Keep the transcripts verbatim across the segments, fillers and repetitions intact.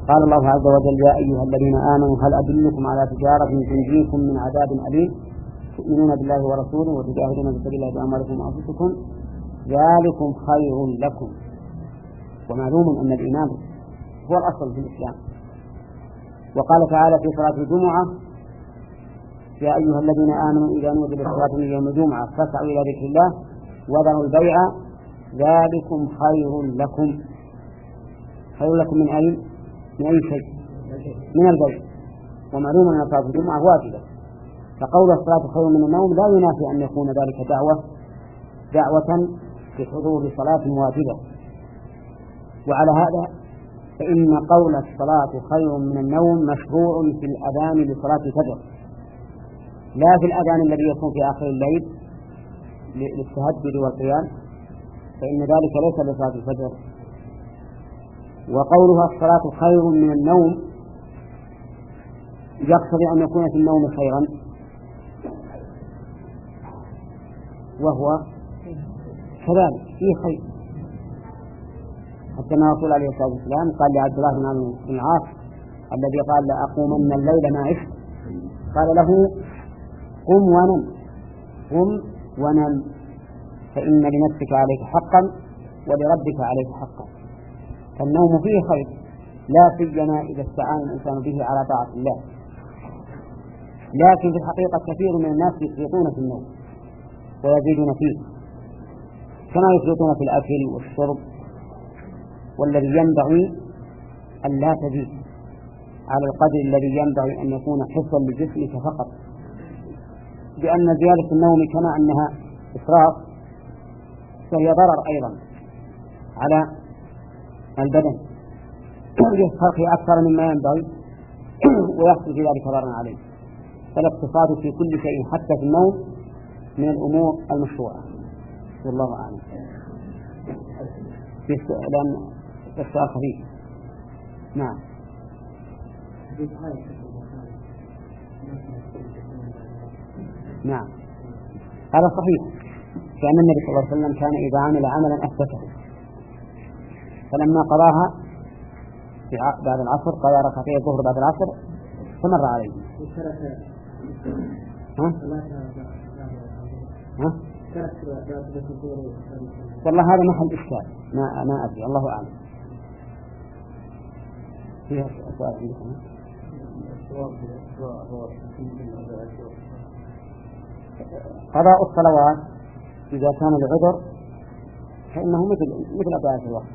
قال الله عز وجل: يا أيها الذين آمنوا هل أدلكم على تجارة تنجيكم من عذاب أليم تؤمنون بالله ورسوله وتجاهدون في سبيل الله بأموالكم وأنفسكم ذلكم خير لكم. ومعلوم أن الإيمان هو الأصل في الإسلام. وقال تعالى في صلاة الجمعة: يا أيها الذين آمنوا إذا نودي للصلاة من يوم الجمعة فاسعوا إلى ذكر الله وذروا البيع ذلكم خير لكم. خير لكم من أي من أي شيء؟ من البيع. ومعلوم أن صلاة الجمعة واجبة، فقول الصلاة خير من النوم لا ينافي أن يكون ذلك دعوة دعوة بحضور صلاة واجبة. وعلى هذا فإن قول الصلاة خير من النوم مشروع في الأذان لصلاة الفجر، لا في الأذان الذي يكون في آخر الليل للتهجد والقيام، فإن ذلك ليس لصلاة الفجر. وقولها الصلاة خير من النوم يقتضي أن يكون في النوم خيرا، وهو كذلك فيه خير، حتى ما رسول عليه الصلاة والسلام قال لعبد الله بن العاص الذي قال: لأقومن الليل ما عشت، قال له: قم ونم قم ونم فإن لنفسك عليك حقا ولربك عليك حقا. فالنوم فيه خير، لا سيما إذا استعان الإنسان به على طاعة الله. لكن في الحقيقة كثير من الناس يفرطون في النوم ويزيدون فيه، كما يفرطون في الأكل والشرب، والذي ينبغي أن لا تزيد على القدر الذي ينبغي أن يكون حفظا لجسمك فقط، لأن زيادة النوم كما أنها إسراف فهي ضرر أيضا على البدن، يسترخي أكثر مما ينبغي ويحصل في ذلك ضرر عليه. فالاقتصاد في كل شيء حتى في النوم من الأمور المشروعة، والله أعلم. لأن السؤال خفيف. نعم. نعم هذا صحيح، كأن النبي صلى الله عليه وسلم كان إذا عمل عملا أثبته، فلما قضاها بعد العصر قضى ركعتي الظهر بعد العصر فمر عليه. ها؟ ها؟ والله هذا محل إشكال، ما ما أدري، الله أعلم. فيها سؤال عندكم؟ قضاء الصلوات إذا كان العذر فإنه مثل مثل أداء الوقت،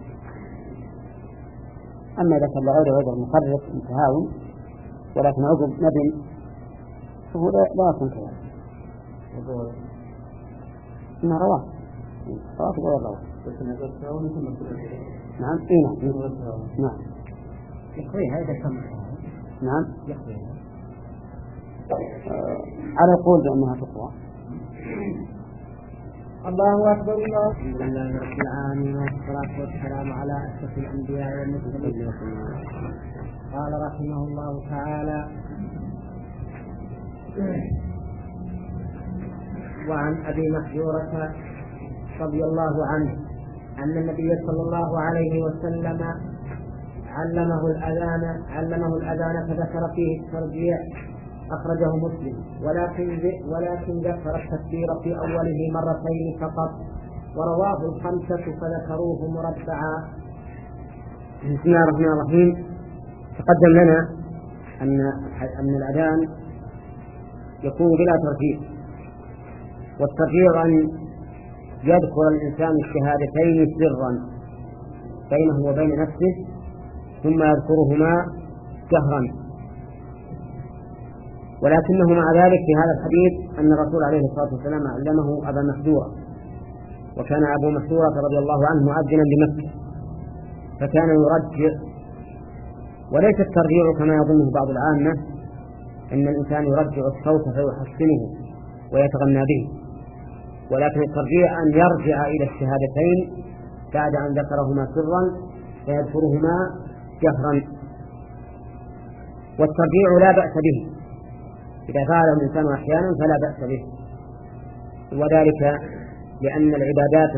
أما إذا كان العذر عذر مخرف متهاون ولكن عذر ندم فهو لا يكون كذلك. إنها رواه رواه غير رواه. نعم إيه نعم نعم يقضي هذا كم نعم يقضي على القول بأنها تقوى. الله أكبر. الله الحمد لله رب العالمين والصلاة والسلام على أشرف الأنبياء والمرسلين. قال رحمه الله تعالى: وعن أبي محذورة رضي الله عنه أن النبي صلى الله عليه وسلم علمه الأذان علمه الأذان فذكر فيه الترجيع، أخرجه مسلم، ولكن ولكن ذكر التكبير في أوله مرتين فقط، ورواه الخمسة فذكروه مربعا. بسم الله الرحمن الرحيم. تقدم لنا أن أن الأذان يكون بلا ترجيع، والترجيع أن يذكر الإنسان الشهادتين سرا بينه وبين نفسه ثم يذكرهما جهرا. ولكنه مع ذلك في هذا الحديث أن الرسول عليه الصلاة والسلام علمه أبا محذورة، وكان أبو محذورة رضي الله عنه مؤذنا بمكة، فكان يرجع. وليس الترجيع كما يظنه بعض العامة أن الإنسان يرجع الصوت فيحسنه ويتغنى به، ولكن الترجيع أن يرجع إلى الشهادتين بعد أن ذكرهما سرا فيذكرهما جهرا. والترجيع لا بأس به إذا فعله الإنسان أحيانا فلا بأس به، وذلك لأن العبادات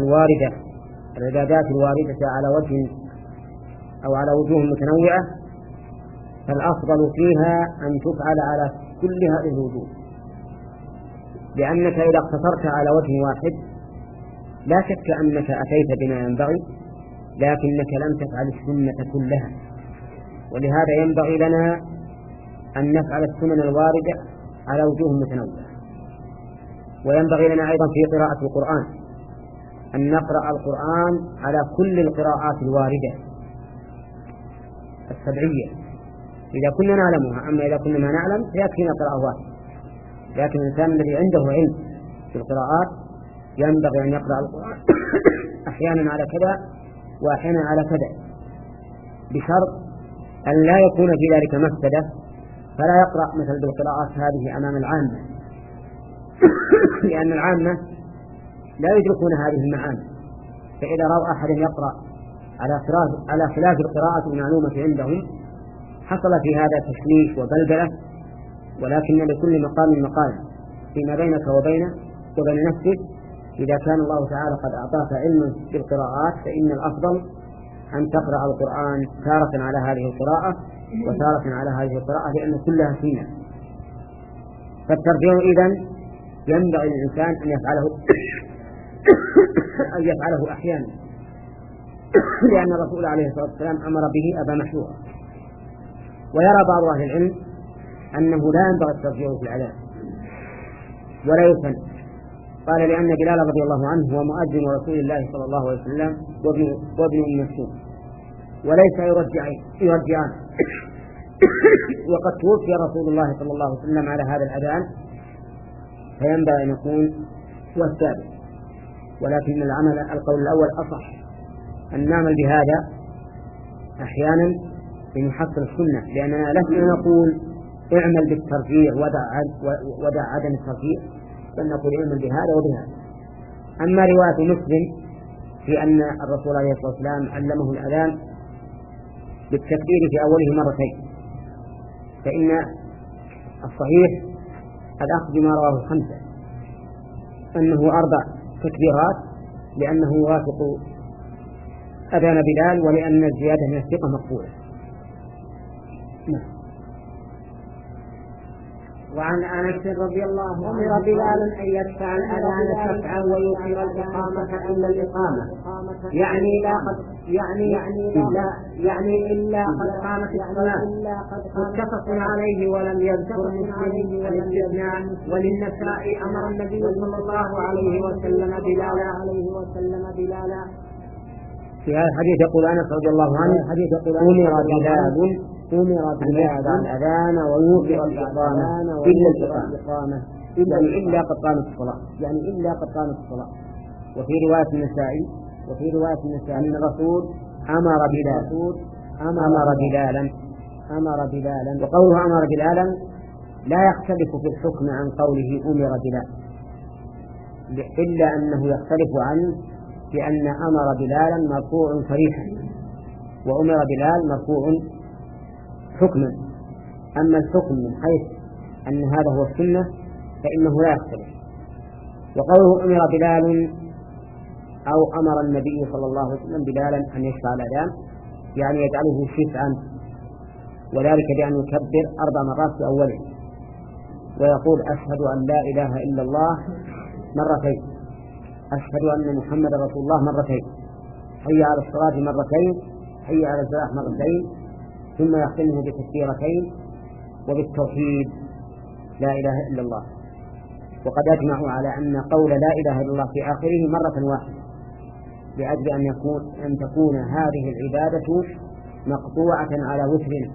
فالأفضل فيها أن تفعل على كل هذه الوجوه، لأنك إذا اقتصرت على وجه واحد لا شك أنك أتيت بما ينبغي، لكنك لم تفعل السنة كلها. ولهذا ينبغي لنا أن نفعل السنن الواردة على وجوه متنوعة. وينبغي لنا أيضا في قراءة القرآن أن نقرأ القرآن على كل القراءات الواردة السبعية إذا كنا نعلمها. أما إذا كنا ما نعلم فيكفينا قراءة واحدة. لكن الإنسان الذي عنده علم في القراءات ينبغي أن يقرأ القرآن أحيانا على كذا وأحيانا على كذا، بشرط أن لا يكون في ذلك مفسدة، فلا يقرأ مثل بالقراءات هذه أمام العامة، لأن العامة لا يدركون هذه المعاني. فإذا رأوا أحد يقرأ على خلاف على خلاف القراءة المعلومة عندهم حصل في هذا تشويش وبلبلة. ولكن لكل مقام مقال فيما بينك وبينه وبين نفسك. إذا كان الله تعالى قد أعطاك علما بالقراءات فإن الأفضل أن تقرأ القرآن تارة على هذه القراءة وتارة على هذه القراءة، لأن كلها سنة. فالترجيع إذن ينبغي للإنسان أن يفعله أن يفعله أحيانا، لأن الرسول عليه الصلاة والسلام أمر به أبا محذورا. ويرى بعض أهل العلم أنه لا ينبغي الترجيع في العذاب ولا يثن. قال لأن بلال رضي الله عنه هو مؤذن رسول الله صلى الله عليه وسلم وابن أم مكتوم وليس يرجعان يرجعان وقد توفي رسول الله صلى الله عليه وسلم على هذا الأذان، فينبغي أن يكون هو الثابت. ولكن العمل القول الأول أصح، أن نعمل بهذا أحيانا لنحصل السنة، لأننا لسنا نقول اعمل بالترجيع ودع عدم الترجيع، بل نقول اعمل بهذا وبهذا. أما رواية مسلم في أن الرسول عليه الصلاة والسلام علمه الأذان بالتكبير في أوله مرتين، فإن الصحيح الأخذ بما رواه الخمسة أنه أربع تكبيرات، لأنه يوافق أذان بلال ولأن الزيادة من الثقة مقبولة. نعم. وعن أنس رضي الله عنه أمر بلال أن يدفع الأذان شفعا ويوقر الإقامة إلا الإقامة، يعني لا قد يعني يعني إلا يعني إلا قد قامت الصلاة. متفق عليه ولم يذكر مسلم الاستثناء. وللنساء أمر النبي صلى الله عليه وسلم بلالا عليه وسلم بلالا. في هذا الحديث يقول أنس رضي الله عنه أمر بلال أمر بلال الأذان ويوقر الإقامة إلا الإقامة يعني إلا قد قامت الصلاة يعني إلا قد قامت الصلاة. وفي رواية النسائي وفي رواية النسائي أن الرسول أمر بلال أمر بلالا أمر بلالا وقوله أمر بلالا لا يختلف في الحكم عن قوله أمر بلال، إلا أنه يختلف عنه بأن أمر بلالا مرفوع صريحا وأمر بلال مرفوع حكما. أما الحكم من حيث أن هذا هو السنة فإنه لا يختلف. وقوله أمر بلال أو أمر النبي صلى الله عليه وسلم بلالا أن يشفع الأذان يعني يجعله شفعا، وذلك بأن يكبر أربع مرات في أوله ويقول أشهد أن لا إله إلا الله مرتين، أشهد أن محمد رسول الله مرتين، حي على الصلاة مرتين، حي على الفلاح مرتين، ثم يختمه بتكبيرتين وبالتوحيد لا إله إلا الله. وقد أجمعوا على أن قول لا إله إلا الله في آخره مرة واحدة لأجل أن يكون أن تكون هذه العبادة مقطوعة على وتر.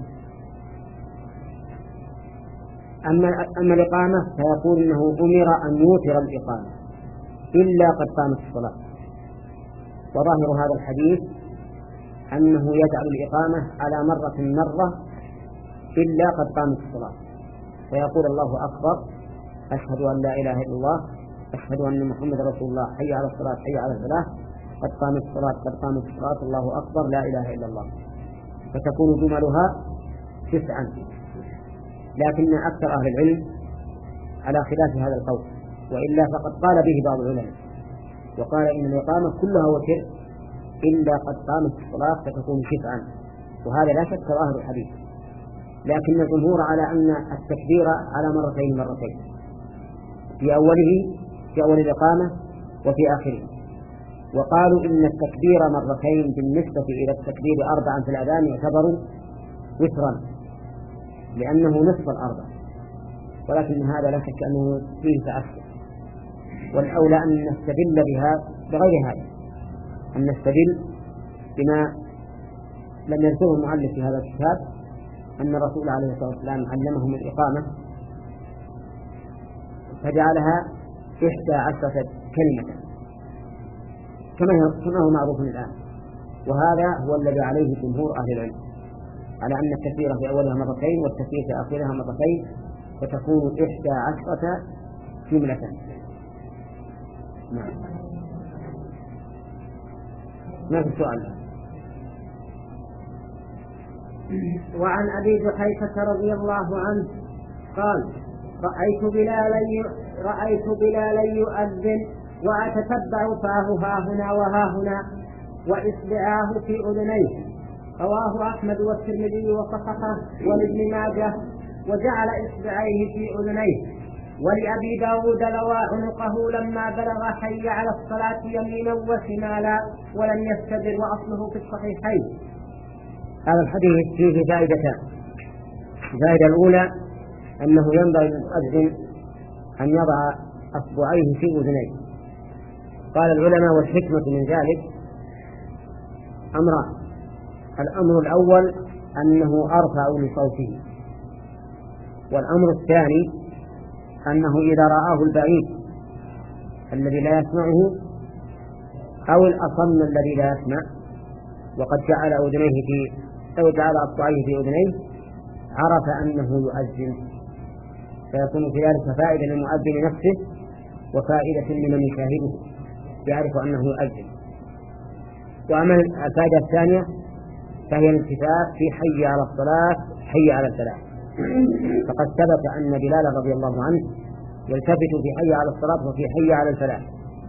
أما أما الإقامة فيقول إنه أمر أن يوتر الإقامة إلا قد قامت الصلاة. وظاهر هذا الحديث أنه يجعل الإقامة على مرة مرة إلا قد قامت الصلاة، فيقول الله أكبر أشهد أن لا إله إلا الله أشهد أن محمد رسول الله حي على الصلاة حي على الفلاح قد قامت الصلاة قد قامت الصلاة الله أكبر لا إله إلا الله، فتكون جملها تسعا. لكن أكثر أهل العلم على خلاف هذا القول، وإلا فقد قال به بعض العلماء وقال إن الإقامة كلها وتر إلا قد قامت الصلاة فتكون شفعا، وهذا لا شك ظاهر الحديث. لكن الجمهور على أن التكبير على مرتين مرتين، في أوله في أول الإقامة وفي آخره. وقالوا إن التكبير مرتين بالنسبة إلى التكبير أربعا في الأذان يعتبر وترا لأنه نصف الأربع، ولكن هذا لا شك أنه فيه تأثر، والأولى أن نستدل بها بغير هذا، أن نستدل بما لم يذكره المؤلف في هذا الكتاب، أن الرسول عليه الصلاة والسلام علمهم الإقامة فجعلها إحدى عشرة كلمة كما هو معروف الآن، وهذا هو الذي عليه جمهور أهل العلم، على أن التكبير في أولها مرتين والتكبير في آخرها مرتين، فتكون إحدى عشرة جملة. نعم. ما في سؤال. وعن أبي جحيفة رضي الله عنه قال: رأيت بلالا رأيت بلالا يؤذن وأتتبع فاه ها هنا وها هنا وإصبعاه في أذنيه. رواه أحمد والترمذي وصححه ولابن ماجه، وجعل إصبعيه في أذنيه. ولأبي داود لوى عنقه لما بلغ حي على الصلاة يمينا وشمالا ولم يستدر، وأصله في الصحيحين. هذا الحديث فيه فائدتان. الفائدة الأولى أنه ينبغي للمؤذن أن يضع أصبعيه في أذنيه. قال العلماء والحكمة من ذلك أمران: الأمر الأول أنه أرفع لصوته، والأمر الثاني أنه إذا رآه البعيد الذي لا يسمعه أو الأصم الذي لا يسمع وقد جعل أذنيه في أو جعل أصبعيه في أذنيه عرف أنه يؤذن، فيكون في ذلك فائدة للمؤذن نفسه وفائدة لمن يشاهده يعرف أنه يؤذن. وأما الفائدة الثانية فهي الالتفات في حي على الصلاة حي على الفلاح، فقد ثبت أن بلال رضي الله عنه يلتفت في حي على الصلاة وفي حي على الفلاح،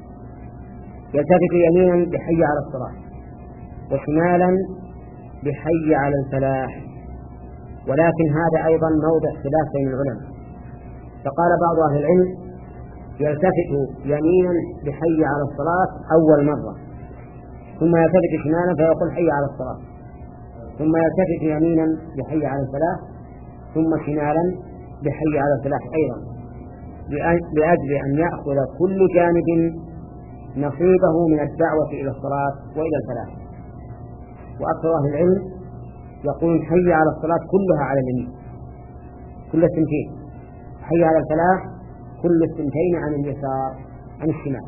يلتفت يمينا بحي على الصلاة وشمالا بحي على الفلاح. ولكن هذا أيضا موضع خلاف بين العلماء، فقال بعض أهل العلم يلتفت يمينا بحي على الصلاة أول مرة، ثم يلتفت شمالا فيقول حي على الصلاة، ثم يلتفت يمينا بحي على الفلاح، ثم شمالا بحي على الفلاح أيضا، لأجل أن يأخذ كل جانب نصيبه من الدعوة إلى الصلاة وإلى الفلاح. وأكثر أهل العلم يقول حي على الصلاة كلها على اليمين كل السنتين، حي على الفلاح كل السنتين عن اليسار عن الشمال.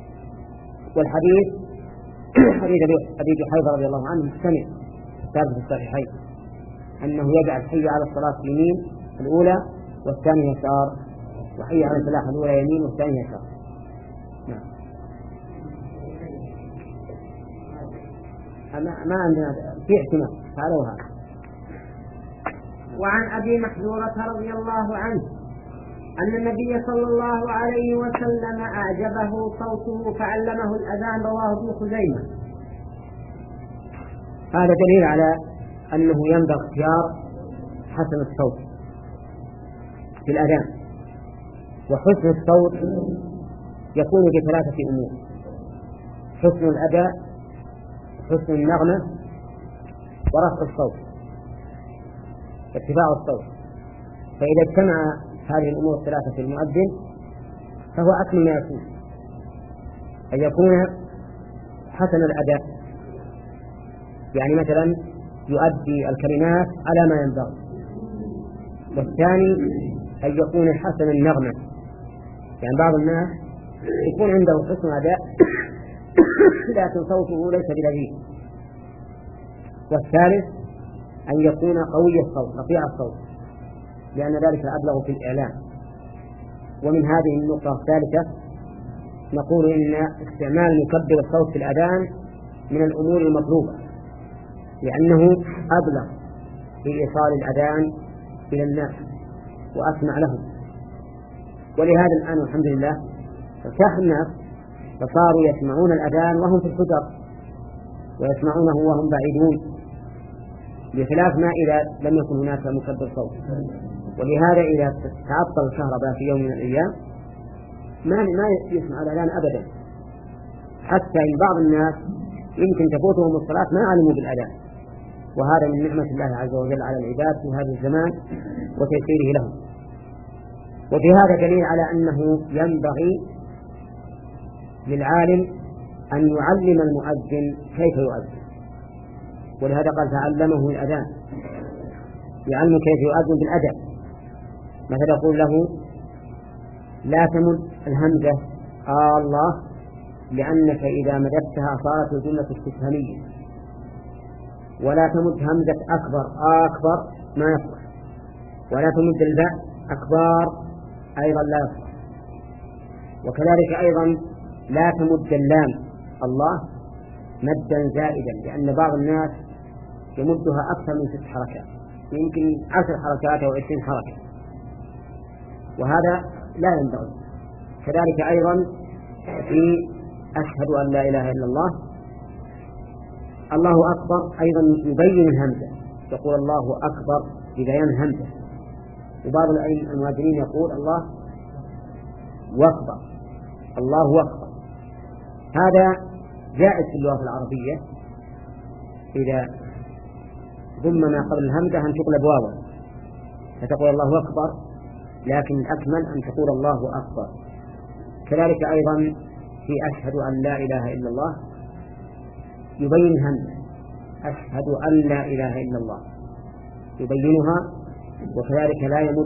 والحديث حديث أبي جحيفة رضي الله عنه مستمع ثابت في الصحيحين أنه يجعل حي على الصلاة يمين الأولى والثانية يسار، وحي على الفلاح الأولى يمين والثانية يسار. نعم. ما عندنا في احتمال هذا وهذا. وعن أبي محذورة رضي الله عنه أن النبي صلى الله عليه وسلم أعجبه صوته فعلمه الأذان. رواه ابن خزيمة. هذا دليل على أنه ينبغي اختيار حسن الصوت في الأذان. وحسن الصوت يكون بثلاثة أمور: حسن الأداء، حسن النغمة، ورفع الصوت، ارتفاع الصوت. فإذا اجتمع هذه الأمور الثلاثة في المؤذن فهو أكمل ما يكون، أن يكون حسن الأداء، يعني مثلا يؤدي الكلمات على ما ينبغي. والثاني أن يكون حسن النغمة، يعني بعض الناس يكون عنده حسن أداء لكن صوته ليس بلذيذ. والثالث أن يكون قوي الصوت رفيع الصوت، لأن ذلك أبلغ في الإعلام. ومن هذه النقطة الثالثة نقول إن استعمال مكبر الصوت في الأذان من الأمور المطلوبة، لأنه أبلغ في إيصال الأذان إلى الناس وأسمع لهم. ولهذا الآن الحمد لله ارتاح الناس فصاروا يسمعون الأذان وهم في الحجر ويسمعونه وهم بعيدون، بخلاف ما إذا لم يكن هناك مكبر صوت. ولهذا إذا تعطل الكهرباء في يوم من الأيام ما ما يسمع الأذان أبدا، حتى إن بعض الناس يمكن تفوتهم الصلاة ما علموا بالأذان، وهذا من نعمة الله عز وجل على العباد في هذا الزمان وتيسيره لهم. وفي هذا دليل على أنه ينبغي للعالم أن يعلم المؤذن كيف يؤذن، ولهذا قال فعلمه الأذان، يعلم كيف يؤذن بالأدب. مثلا يقول له لا تمد الهمزة آه الله، لأنك إذا مددتها صارت الجملة استفهامية، ولا تمد همزة أكبر آه أكبر ما يصلح، ولا تمد الباء أكبر أيضا لا يصلح، وكذلك أيضا لا تمد اللام الله مدا زائدا، لأن بعض الناس يمدها أكثر من ست حركات، يمكن عشر حركات أو عشرين حركة، وهذا لا ينبغي. كذلك أيضا في أشهد أن لا إله إلا الله الله أكبر أيضا يبين الهمزة، يقول الله أكبر ببيان الهمزة، وبعض المؤذنين يقول الله أكبر الله أكبر. هذا جائز في اللغة العربية إذا ضم ما قبل الهمزة أن تقلب واوا فتقول الله أكبر، لكن الأكمل أن تقول الله أكبر. كذلك أيضا في أشهد أن لا إله إلا الله يبين الهمزة، أشهد أن لا إله إلا الله يبينها، وكذلك لا يمد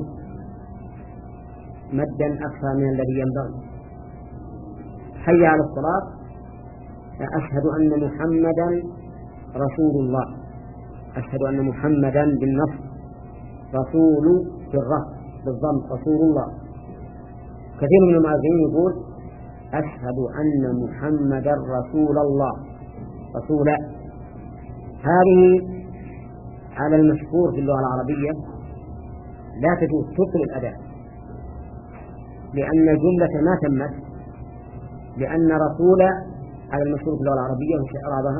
مدا أكثر من الذي ينبغي. حي على الصلاة أشهد أن محمدا رسول الله، أشهد أن محمدا بالنصب، رسول بالرفع بالضم رسول الله. كثير من المؤذنين يقول أشهد أن محمدا رسول الله رسولا. هذه على المشهور في اللغة العربية لا تجوز تبطل الأداء، لأن الجملة ما تمت، لأن رسول على المشهور في اللغة العربية وش إعرابها؟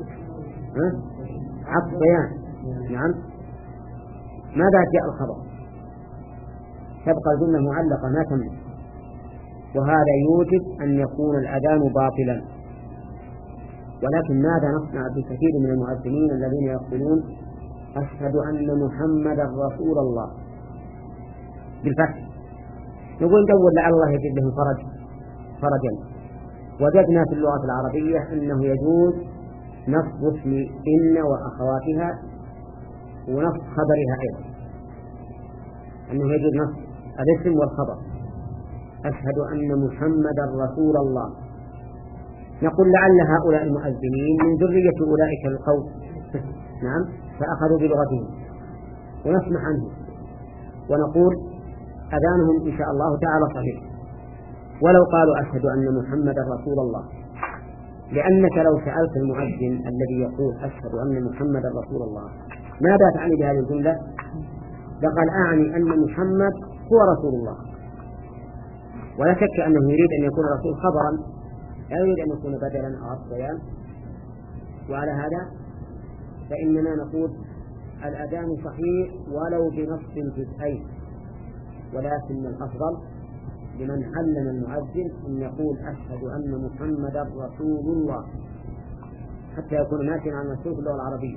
عطف بيان. نعم. ماذا جاء الخبر؟ تبقى الجملة معلقة ما تمت، وهذا يوجب أن يكون الأذان باطلا. ولكن ماذا نصنع بكثير من المؤذنين الذين يقولون أشهد أن محمدا رسول الله بالفتح، نقول ندور لعل الله يجد لهم فرج فرجا. وجدنا في اللغة العربية أنه يجوز نصب اسم إن وأخواتها ونصب خبرها أيضا، أنه يجوز نصب الاسم والخبر. أشهد أن محمدا رسول الله، نقول لعل هؤلاء المؤذنين من ذرية أولئك القوم نعم فأخذوا بلغتهم، ونسمع عنهم ونقول أذانهم إن شاء الله تعالى صحيح ولو قالوا أشهد أن محمدا رسول الله. لأنك لو سألت المؤذن الذي يقول أشهد أن محمدا رسول الله ماذا تعني بهذه الجملة؟ لقد أعني أن محمد هو رسول الله، ولا شك أنه يريد أن يكون الرسول خبرا، لا يريد أن يكون بدلا أو عطفا. وعلى هذا فإننا نقول الأذان صحيح ولو بنص جزئين، ولكن الأفضل لمن علم المؤذن أن يقول أشهد أن محمدا رسول الله حتى يكون ماشيا على المشهور في اللغة العربية.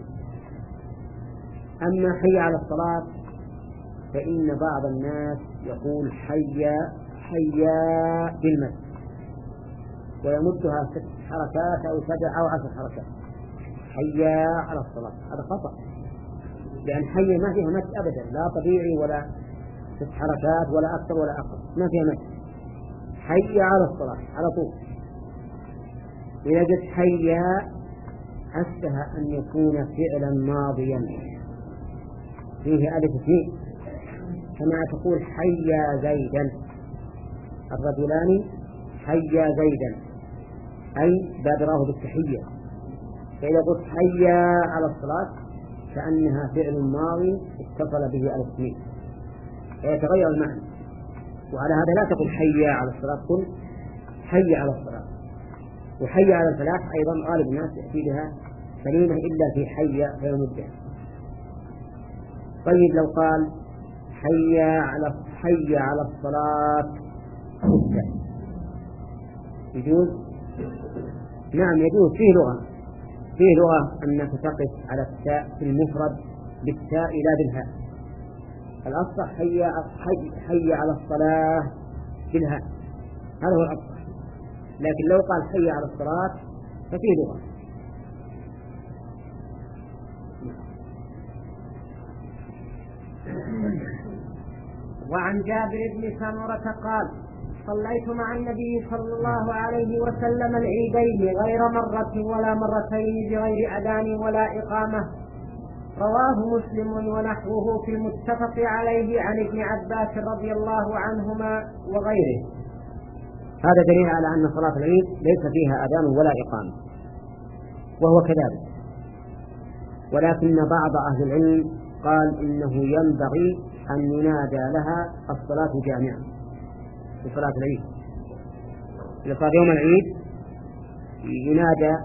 أما حي على الصلاة فإن بعض الناس يقول حي حي بالمد ويمدها ست حركات أو سبع أو عشر حركات، حي على الصلاة. هذا خطأ، لأن حي ما فيها مد أبدا، لا طبيعي ولا ست حركات ولا أكثر ولا أقل، ما فيها مد. حي على الصلاة على طول. إذا جت حي أشبه أن يكون فعلا ماضيا فيه ألف اثنين، كما تقول حي زيدا، الرجلان حي زيدا أي بادراه بالتحية. فإذا قلت حي على الصلاة كأنها فعل ماضي اتصل به ألف اثنين فيتغير المعنى. وعلى هذا لا تقول حي على الصلاة، قل حي على الصلاة. وحي على الفلاح أيضا غالب الناس يأتي بها سليمة إلا في حي فيمدها. طيب لو قال حي على حي على الصلاة ستة يجوز؟ نعم يجوز. فيه لغة فيه لغة أنك تقف على التاء في المفرد بالتاء لا بالهاء. الأصح حي حي, حي على الصلاة بالهاء، هذا هو الأصح. لكن لو قال حي على الصلاة ففيه لغة. وعن جابر بن سمرة قال صليت مع النبي صلى الله عليه وسلم العيدين غير مرة ولا مرتين بغير أذان ولا إقامة. رواه مسلم ونحوه في المتفق عليه عن ابن عباس رضي الله عنهما وغيره. هذا دليل على أن صلاة العيد ليس فيها أذان ولا إقامة، وهو كذلك. ولكن بعض أهل العلم قال إنه ينبغي أن ينادى لها الصلاة جامعة في صلاة العيد. إذا صار يوم العيد ينادى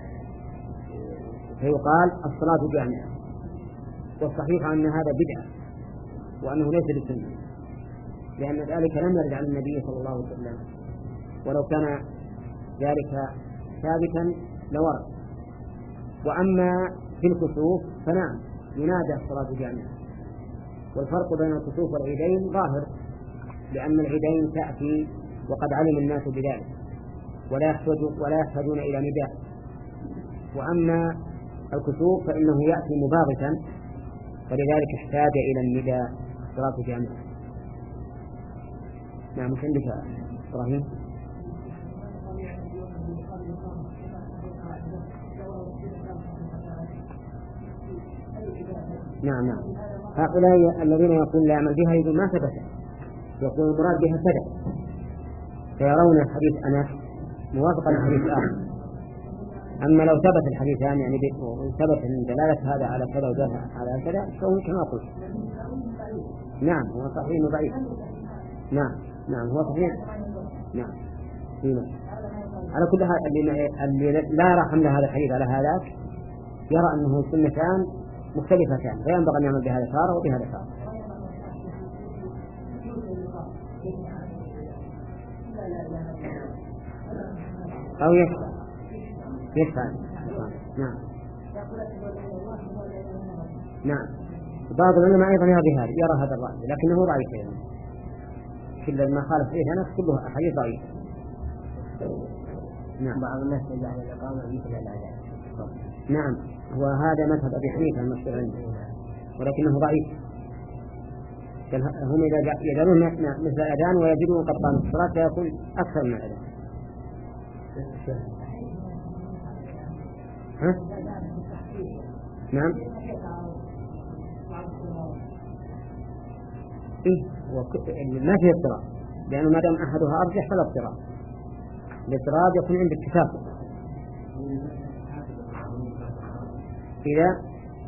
فيقال الصلاة جامعة. والصحيح أن هذا بدعة وأنه ليس بسنة، لأن ذلك لم يرد عن النبي صلى الله عليه وسلم، ولو كان ذلك ثابتا لورد. وأما في الكسوف فنعم ينادى الصلاة جامعة. والفرق بين الكسوف والعيدين ظاهر، لأن العيدين تأتي وقد علم الناس بذلك ولا يحتاج ولا يحتاجون إلى نداء. وأما الكسوف فإنه يأتي مباغتا، فلذلك احتاج إلى النداء الصلاة جامعة. نعم. مش عندك إبراهيم؟ نعم نعم. هؤلاء الذين يقول لا يعمل بها يقول ما ثبت، يقول المراد بها كذا، فيرون حديث أنس موافقا لحديث آخر. أما لو ثبت الحديثان يعني ثبت أن دلالة هذا على كذا ودلالة على كذا فهو كما قلت. نعم هو صحيح ضعيف. نعم نعم هو صحيح. نعم هنا. على كل حال اللي, اللي لا يرى حمل هذا الحديث على هذاك يرى أنه سنتان مختلفتان، فينبغي أن يعمل بهذا تارة وبهذا تارة. أو يشفع يشفع. نعم نعم. بعض العلماء أيضا يرى بهذا، يرى هذا الرأي، لكنه ضعيف أيضا. كل ما خالف فيه أنا كله أحاديث ضعيف. نعم. بعض الناس يجعل الإقامة مثل الأذان. نعم وهذا مذهب أبي حنيفة المشهور عنده، ولكنه ضعيف. هم إذا يجعلون مثل الأذان ويجدون قد قامت الصلاة فيكون أكثر من الأذان. ها؟ نعم. إيه ما فيه اضطراب، لأنه ما دام أحدها أرجح فلا اضطراب. الاضطراب يكون عند التكافؤ. إذا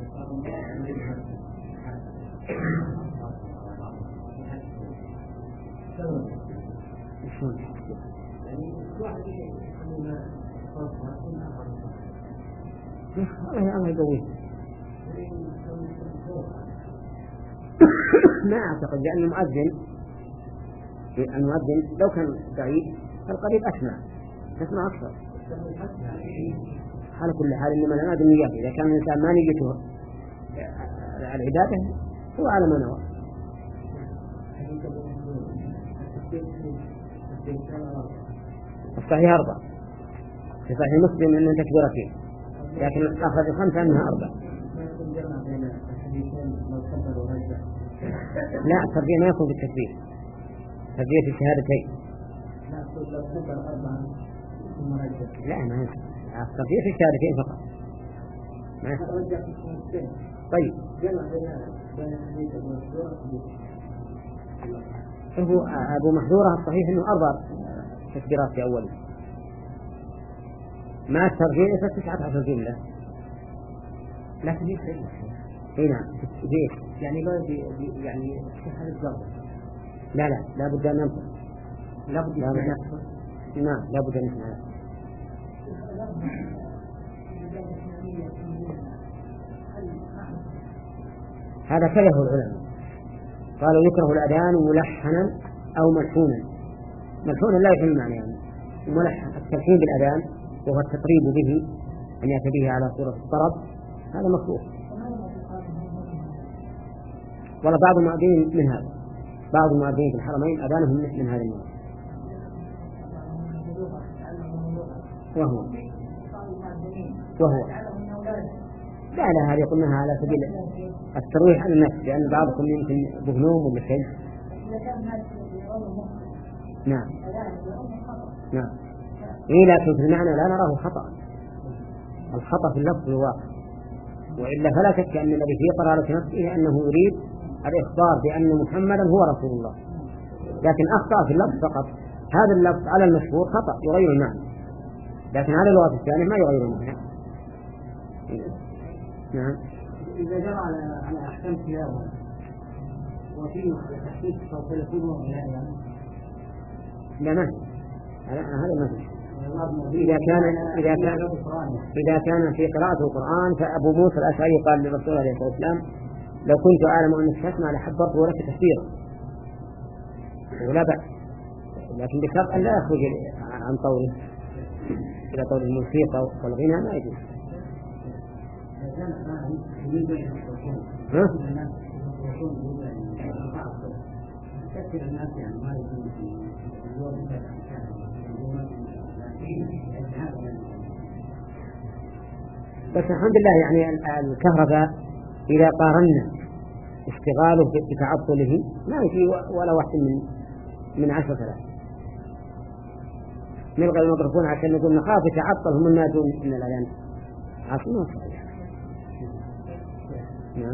الله الله يقويه. ما أعتقد، لأن المؤذن المؤذن لو كان بعيد فالقريب أسمع تسمع أكثر. على كل حال إنما العناد النيات، إذا كان الإنسان ما نيته العبادة هو على ما نوى. الصحيح أربع، في صحيح مسلم أنه تكبيرتين، لكن أخذ خمسة أنها أربع. لا الترجيح ما يكون بالتكبير، ترجيح في الشهادتين. لا ما يكون الترجيح في الشهادتين فقط. طيب هو أبو محذورة الصحيح أنه أربع تكبيرات في أوله، ما الترجيح إذا تسعة عشر جملة، لكن يصير هنا ليش؟ يعني ما يعني هذا الضرب. لا لا لا بد أن ننطق، لا بد أن ننطق. نعم لا بد أن نسمع. هذا كره العلماء، قالوا يكره الأذان ملحنا أو ملحونا. ملحونا لا يحل معنى يعني، ملحن التلحين بالأذان وهو التطريب به، أن يأتي به على صورة الطرب، هذا مكروه. ولا بعض المؤذنين من هذا، بعض المؤذنين في الحرمين أذانهم من هذا النوع. وهو وهو لا لا هذه قلناها على سبيل الترويح عن النفس، لأن بعضكم يمكن بهنوم ولا شيء. نعم نعم إيه، لكن في المعنى لا نراه خطأ. الخطأ في اللفظ الواقع، وإلا فلا شك أن الذي في قرارة نفسه أنه يريد الإخبار بأن محمدا هو رسول الله، لكن أخطأ في اللفظ فقط. هذا اللفظ على المشهور خطأ يغير المعنى، لكن على اللغة الثانية ما يغير المعنى. نعم. إذا جرى على على أحكام التلاوة وفيه تحقيق سوف يكون يعني لا ما هذا ما في. إذا كان إذا كان إذا كان في قراءة القرآن، فأبو موسى الأشعري قال للرسول عليه الصلاة والسلام: لو كنت أعلم أنك تسمع لحبرته لك تكبيرا، ولا بأس، لكن بشرط أن لا يخرج عن طوله إلى طول الموسيقى والغنى، ما يجوز. ها؟ بس الحمد لله يعني الكهرباء إذا قارنا اشتغاله بتعطله ما يجي ولا واحد من من عشرة آلاف. نلغي الميكروفون عشان نقول نخاف يتعطل هم الناجون من الأذان عاصمة صحيح. نعم.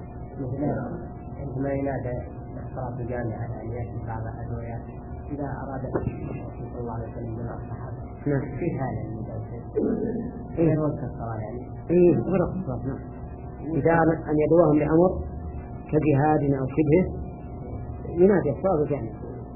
عندما ينادى الصلاة الجامعة أن يأتي بعض الأدوية إذا أراد صلى الله عليه وسلم من الصحابة. نعم. في هذا المدعو إيه وقت الصلاة يعني. إيه غرق الصلاة. نعم. إذا أن يدعوهم لأمر كجهاد أو شبهه ينادي الصلاة الجامعة.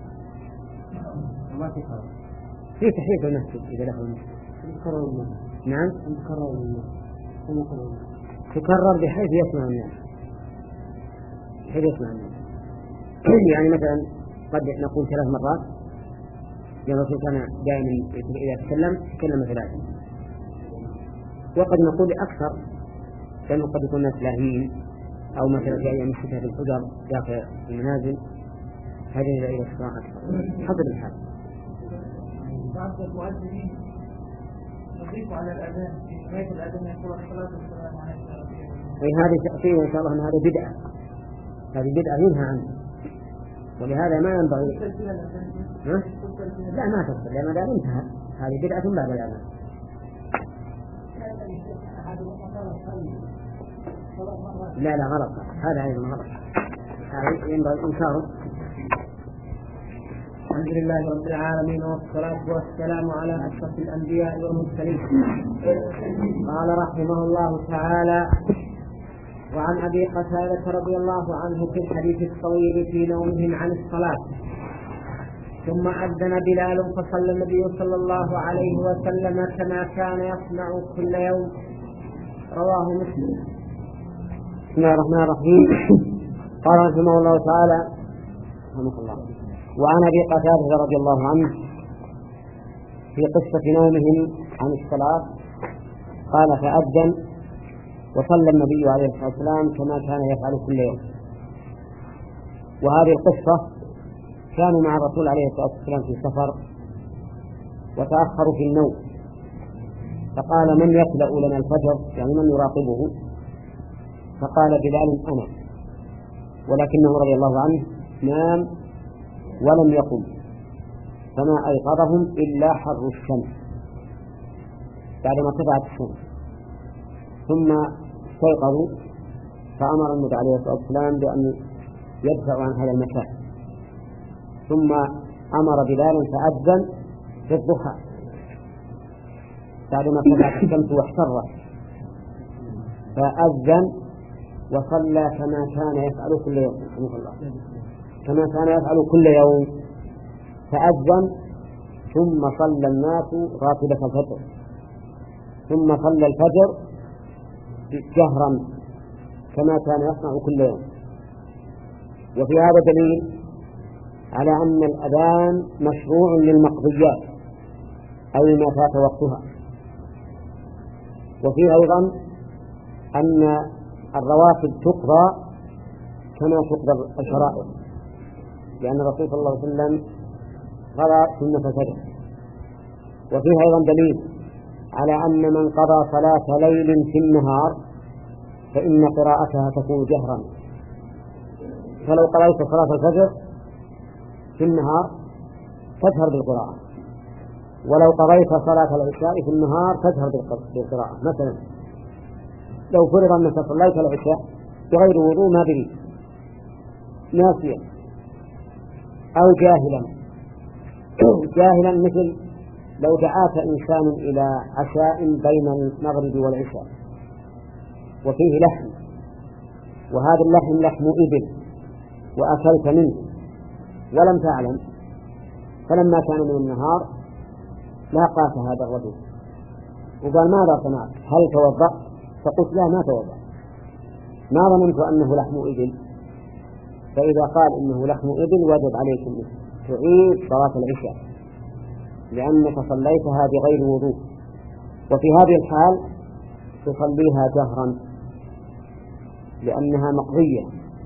ما في صلاة. في تحية المسجد إذا دخل المسجد. تكرر المسجد. نعم. تكرر المسجد. تكرر بحيث يسمع الناس. بحيث يسمع الناس. يعني مثلا قد نقول ثلاث مرات، لأن الرسول كان دائما إذا تكلم تكلم ثلاثا، وقد نقول أكثر، لأنه قد يكون الناس لاهين أو مثلا في أيام الشتاء في الحجر داخل المنازل، هذه إلى الصلاة أكثر حسب الحال. بعض المؤذنين يضيف على الأذان في نهاية الأذان يقول الصلاة والسلام على أي هذه تأثير إن شاء الله أن هذه بدعة، هذه بدعة ينهى عنها، ولهذا ما ينبغي. لا ما تصل، لأن هذا انتهى، هذه بدعة بعد الأذان. لا لا غلط، هذا أيضا غلط، هذا ينبغي إنكاره. الحمد لله رب العالمين، والصلاة والسلام على أشرف الأنبياء والمرسلين. قال رحمه الله تعالى: وعن أبي قتادة رضي الله عنه في الحديث الطويل في نومهم عن الصلاة: ثم أذن بلال فصلى النبي صلى الله عليه وسلم كما كان يصنع كل يوم. رواه مسلم. بسم الله الرحمن الرحيم. قال رحمه الله تعالى: رحمه الله. وعن أبي قتادة رضي الله عنه في قصة نومهم عن الصلاة قال: فأذن وصلى النبي عليه الصلاة والسلام كما كان يفعل كل يوم. وهذه القصة كانوا مع الرسول عليه الصلاة والسلام في سفر وتأخروا في النوم، فقال: من يكلأ لنا الفجر؟ يعني من يراقبه؟ فقال بلال: أنا. ولكنه رضي الله عنه نام ولم يقم، فما أيقظهم إلا حر الشمس بعدما ارتفعت الشمس، ثم استيقظوا فأمر النبي عليه الصلاة والسلام بأن يدفعوا عن هذا المكان، ثم أمر بلالا فأذن في الضحى بعدما ارتفعت الشمس واحترت، فأذن وصلى كما كان يفعل كل يوم، كما كان يفعل كل يوم، فأذن ثم صلى الناس راتبة الفجر، ثم صلى الفجر جهرا كما كان يصنع كل يوم. وفي هذا دليل على أن الأذان مشروع للمقضيات أي ما فات وقتها. وفيه أيضا أن الرواتب تقضى كما تقضى الشرائع، لأن الرسول صلى الله عليه وسلم قضى سنة الفجر. وفيه أيضا دليل على أن من قضى صلاة ليل في النهار فإن قراءتها تكون جهرا، فلو قرأت صلاة الفجر في النهار تجهر بالقراءة، ولو قضيت صلاة العشاء في النهار تجهر بالقراءة. مثلا لو فرض أنك صليت العشاء بغير وضوء ما دريت ناسيا أو جاهلا جاهلا مثل لو دعاك إنسان إلى عشاء بين المغرب والعشاء وفيه لحم، وهذا اللحم لحم إبل وأكلت منه ولم تعلم، فلما كان من النهار لاقاك هذا الرجل وقال ماذا صنعت؟ هل توضأت؟ فقلت لا ما توضأ، ما ظننت أنه لحم إبل. فإذا قال إنه لحم إبل وجب عليكم تعيد صلاة العشاء لأنك صليتها بغير وضوء، وفي هذه الحال تصليها جهرا لأنها مقضية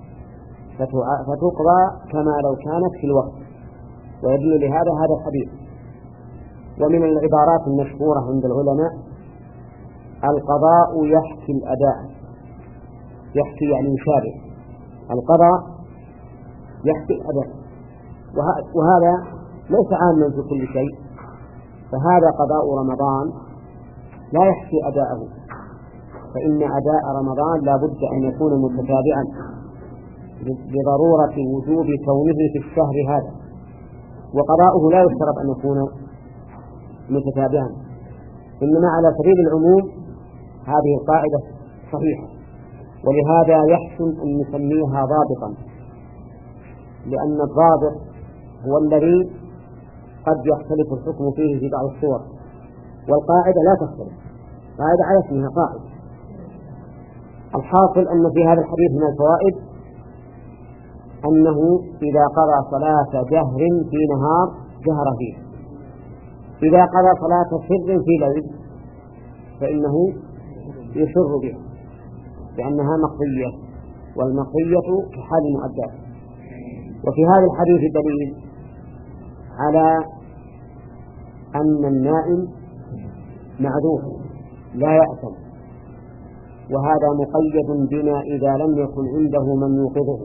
فتقضى كما لو كانت في الوقت. ويدل لهذا هذا الحديث. ومن العبارات المشهورة عند العلماء القضاء يحكي الأداء، يحكي يعني يشابه، القضاء يحكي الأداء، وهذا ليس عاما في كل شيء. فهذا قضاء رمضان لا يحكي أداءه، فإن أداء رمضان لا بد أن يكون متتابعا بضرورة وجوب كونه في الشهر هذا، وقضاؤه لا يشترط أن يكون متتابعا، إنما على سبيل العموم هذه القاعدة صحيحة. ولهذا يحسن أن نسميها ضابطا، لأن الضابط هو الذي قد يختلف الحكم فيه في بعض الصور، والقاعدة لا تختلف، قاعدة على اسمها قاعدة. الحاصل أن في هذا الحديث من الفوائد أنه إذا قضى صلاة جهر في نهار جهر فيه، إذا قضى صلاة سر في ليل فإنه يسر بها لأنها مقضية، والمقضية كحال المؤدات. وفي هذا الحديث دليل على أن النائم معذور لا يأثم، وهذا مقيد بما إذا لم يكن عنده من يوقظه.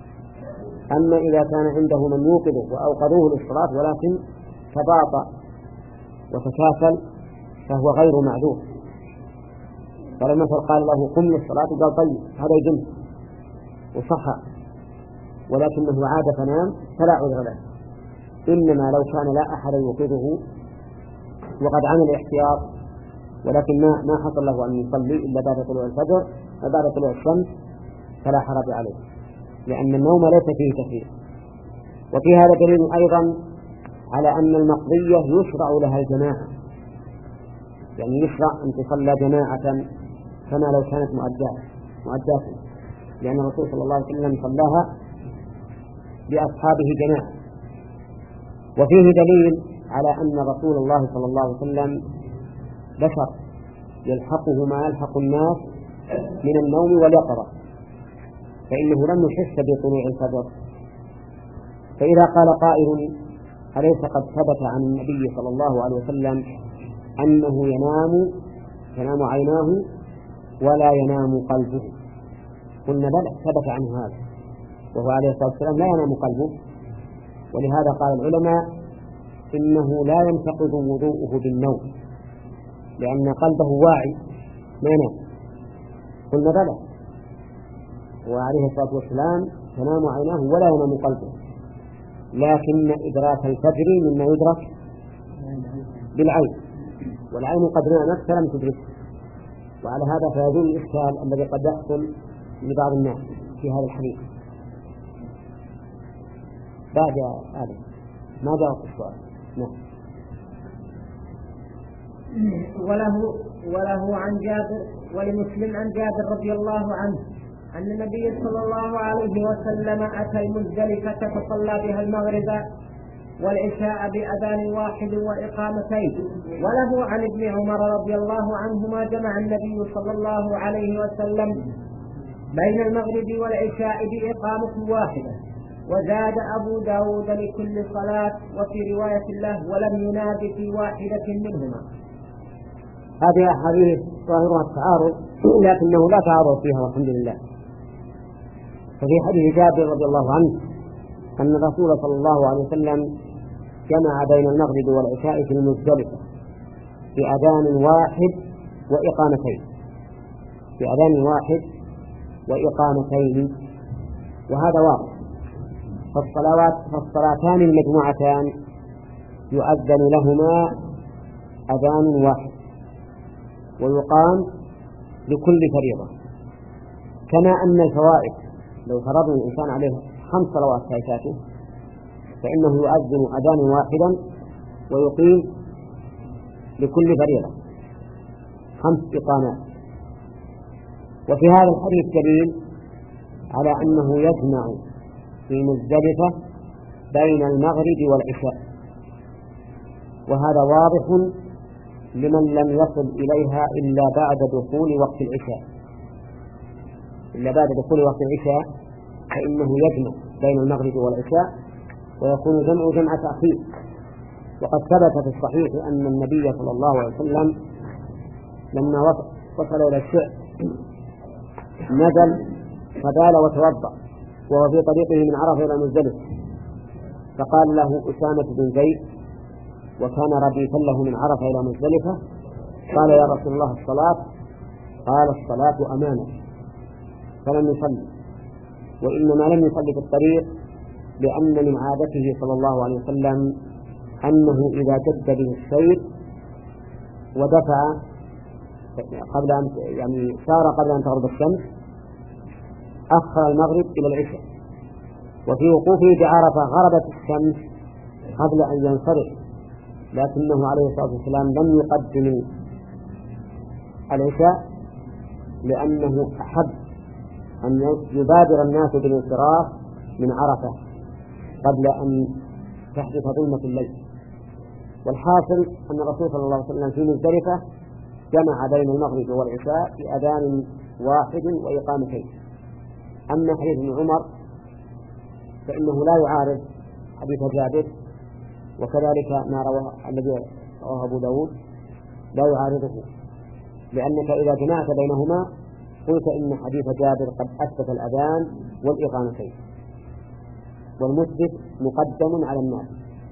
أما إذا كان عنده من يوقظه وأوقظوه للصلاة ولكن تباطأ وتكاسل فهو غير معذور. فلما قال له قم للصلاة قال طيب هذا يجن وصحى، ولكنه عاد فنام فلا عذر له. إنما لو كان لا أحد يوقظه وقد عمل الاحتياط ولكن ما ما حصل له أن يصلي إلا بعد طلوع الفجر وبعد طلوع الشمس فلا حرج عليه، لأن النوم ليس فيه كثير. وفي هذا دليل أيضا على أن المقضية يشرع لها الجماعة، يعني يشرع أن تصلى جماعة كما لو كانت مؤداة مؤداة لأن الرسول صلى الله عليه وسلم صلاها بأصحابه جماعة. وفيه دليل على أن رسول الله صلى الله عليه وسلم بشر يلحقه ما يلحق الناس من النوم واليقظة، فإنه لم يحس بطلوع الفجر. فإذا قال قائل أليس قد ثبت عن النبي صلى الله عليه وسلم أنه ينام تنام عيناه ولا ينام قلبه؟ قلنا بلى ثبت عنه هذا، وهو عليه الصلاة والسلام لا ينام قلبه. ولهذا قال العلماء إنه لا ينتقض وضوءه بالنوم لأن قلبه واعي ما ينام. قلنا بلى، وعليه الصلاة والسلام تنام عيناه ولا ينام قلبه، لكن إدراك الفجر مما يدرك بالعين، والعين قد نامت فلم تدركه. وعلى هذا فيزول الإشكال الذي قد يحصل لبعض الناس في هذا الحديث. بعد هذا ما جاء السؤال. نعم. وله وله عن جابر ولمسلم عن جابر رضي الله عنه أن النبي صلى الله عليه وسلم أتى المزدلفة فصلى بها المغرب والعشاء بأذان واحد وإقامتين. وله عن ابن عمر رضي الله عنهما جمع النبي صلى الله عليه وسلم بين المغرب والعشاء بإقامة واحدة. وزاد أبو داود لكل صلاة، وفي رواية له ولم يناد في واحدة منهما. هذه أحاديث ظاهرها التعارض، لكنه لا تعارض فيها والحمد لله. ففي حديث جابر رضي الله عنه أن الرسول صلى الله عليه وسلم جمع بين المغرب والعشاء في المزدلفة بأذان واحد وإقامتين بأذان واحد وإقامتين وهذا واضح. فالصلوات فالصلاتان المجموعتان يؤذن لهما أذان واحد ويقام لكل فريضة، كما أن الفوائد لو فرضنا الإنسان عليه خمس صلوات فائتاته فإنه يؤذن أذان واحدا ويقيم لكل فريضة خمس إقامات. وفي هذا الحديث دليل على أنه يجمع في مزدلفة بين المغرب والعشاء، وهذا واضح لمن لم يصل إليها إلا بعد دخول وقت العشاء إلا بعد دخول وقت العشاء فإنه يجمع بين المغرب والعشاء ويكون جمع جمع تأخير. وقد ثبت في الصحيح أن النبي صلى الله عليه وسلم لما وصل إلى الشعب نزل فبال وتوضأ وهو في طريقه من عرفة إلى مزدلفة، فقال له أسامة بن زيد وكان رديفا له من عرفة إلى مزدلفة، قال يا رسول الله الصلاة؟ قال الصلاة أمامك، فلم يصلي. وإنما لم يصلي في الطريق لأن من عادته صلى الله عليه وسلم أنه إذا جد به السير ودفع قبل أن يعني سار قبل أن تغرب الشمس أخر المغرب إلى العشاء، وفي وقوفه بعرفة غربت الشمس قبل أن ينصرف، لكنه عليه الصلاة والسلام لم يقدم العشاء لأنه أحب أن يبادر الناس بالانصراف من عرفة قبل أن تحدث ظلمة الليل. والحاصل أن الرسول صلى الله عليه وسلم في مزدلفة جمع بين المغرب والعشاء بأذان واحد وإقامتين. أما حديث ابن عمر فإنه لا يعارض حديث جابر، وكذلك ما رواه الذي رواه أبو داود لا يعارضه، لأنك إذا جمعت بينهما قلت إن حديث جابر قد أثبت الأذان والإقامتين والمثبت مقدم على الناس.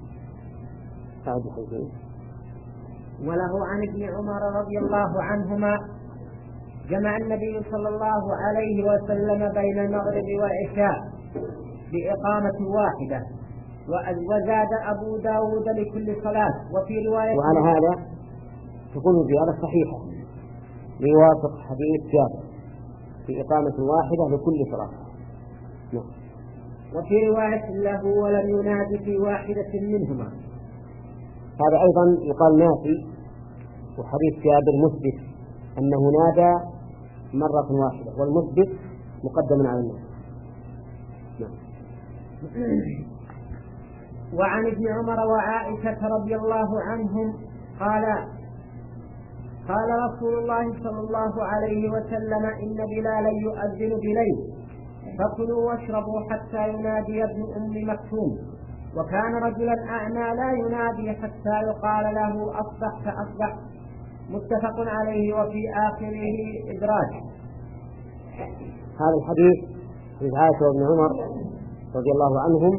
وله عن ابن عمر رضي الله عنهما جمع النبي صلى الله عليه وسلم بين المغرب والعشاء بإقامة واحدة، وزاد أبو داود لكل صلاة، وفي رواية وعلى هذا تكون زيادة صحيحة ليوافق حديث جابر في إقامة واحدة لكل صلاة. وفي رواية له ولم ينادي في واحدة منهما. هذا أيضا يقال نافي، وحديث جابر مثبت أنه نادى مرة واحدة، والمثبت مقدم على الناس. وعن ابن عمر وعائشة رضي الله عنهم قال قال رسول الله صلى الله عليه وسلم إن بلالا يؤذن بليل فكلوا واشربوا حتى ينادي ابن أم مكتوم، وكان رجلا أعمى لا ينادي حتى يقال له أصبح فأصبح، متفق عليه، وفي آخره إدراج. هذا الحديث حديث عائشة وابن عمر رضي الله عنهم.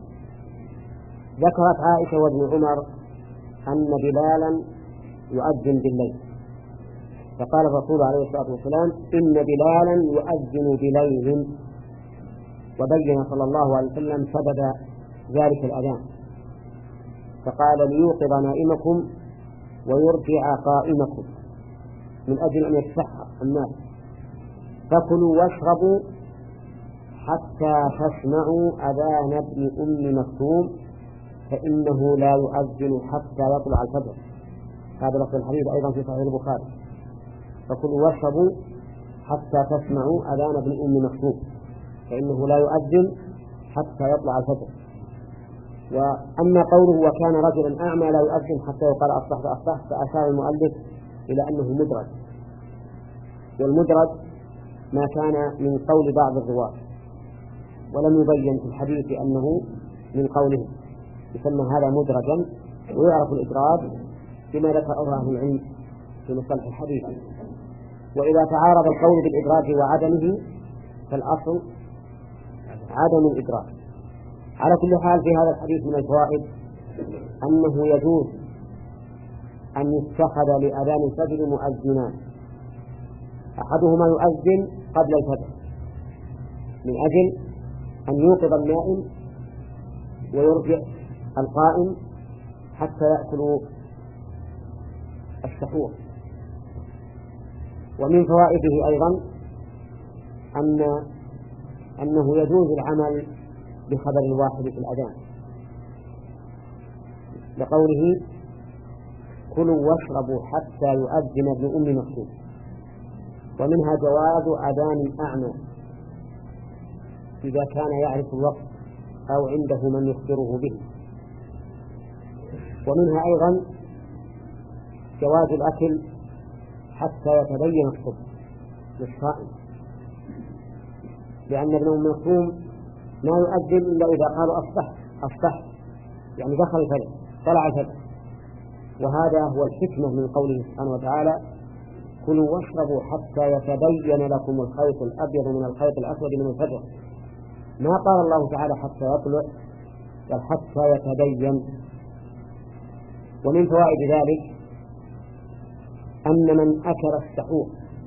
ذكرت عائشة وابن عمر أن بلالا يؤذن بالليل، فقال الرسول عليه الصلاة والسلام إن بلالا يؤذن بليل، وبين صلى الله عليه وسلم سبب ذلك الأذان، فقال ليوقظ نائمكم ويرجع قائمكم من أجل أن يتسحر الناس، فكلوا واشربوا حتى تسمعوا أذان ابن أم مكتوم فإنه لا يؤذن حتى يطلع الفجر. هذا لفظ الحديث أيضا في صحيح البخاري، فكلوا واشربوا حتى تسمعوا أذان ابن أم مكتوم فإنه لا يؤذن حتى يطلع الفجر. وأما قوله وكان رجلا أعمى لا يؤذن حتى يقال أصبحت أصبحت فأشار المؤلف إلى أنه مدرج، والمدرج ما كان من قول بعض الرواة ولم يبين في الحديث أنه من قوله، يسمى هذا مدرجا، ويعرف الإدراج بما ذكره أهل العلم في مصطلح الحديث. وإذا تعارض القول بالإدراج وعدمه فالأصل عدم الإدراج. على كل حال في هذا الحديث من الفوائد أنه يجوز أن يتخذ لأذان الفجر مؤذنان، أحدهما يؤذن قبل الفجر من أجل أن يوقظ النائم ويرجع القائم حتى يأكلوا السحور. ومن فوائده أيضا أن أنه يجوز العمل بخبر الواحد في الأذان، لقوله كلوا واشربوا حتى يؤذن ابن أم مكتوم. ومنها جواز أذان أعمى إذا كان يعرف الوقت أو عنده من يخبره به. ومنها أيضا جواز الأكل حتى يتبين الصبح للصائم، لأن ابن أم مكتوم ما يؤذن إلا إذا قالوا أصبحت أصبحت يعني دخل الفجر طلع الفجر. وهذا هو الحكمة من قوله سبحانه وتعالى كلوا واشربوا حتى يتبين لكم الخيط الأبيض من الخيط الأسود من الفجر. ما قال الله تعالى حتى يطلع بل حتى يتبين. ومن فوائد ذلك أن من أكل السحور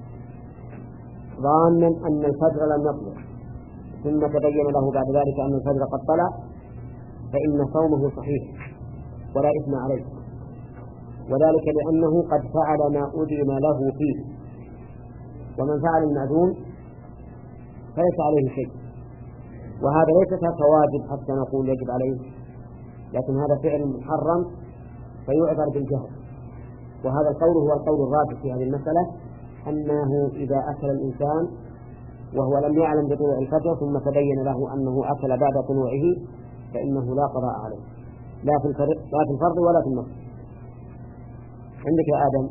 ظانا أن الفجر لم يطلع ثم تبين له بعد ذلك أن الفجر قد طلع فإن صومه صحيح ولا إثم عليه، وذلك لأنه قد فعل ما أذن له فيه، ومن فعل المأذون فليس عليه شيء. وهذا ليس كواجب حتى نقول يجب عليه، لكن هذا فعل محرم فيعذر بالجهل. وهذا القول هو القول الراجح في هذه المسألة، أنه إذا أكل الإنسان وهو لم يعلم بطلوع الفجر ثم تبين له أنه أكل بعد طلوعه فإنه لا قضاء عليه لا في الفرض لا في الفرض ولا في النفل. عندك يا آدم؟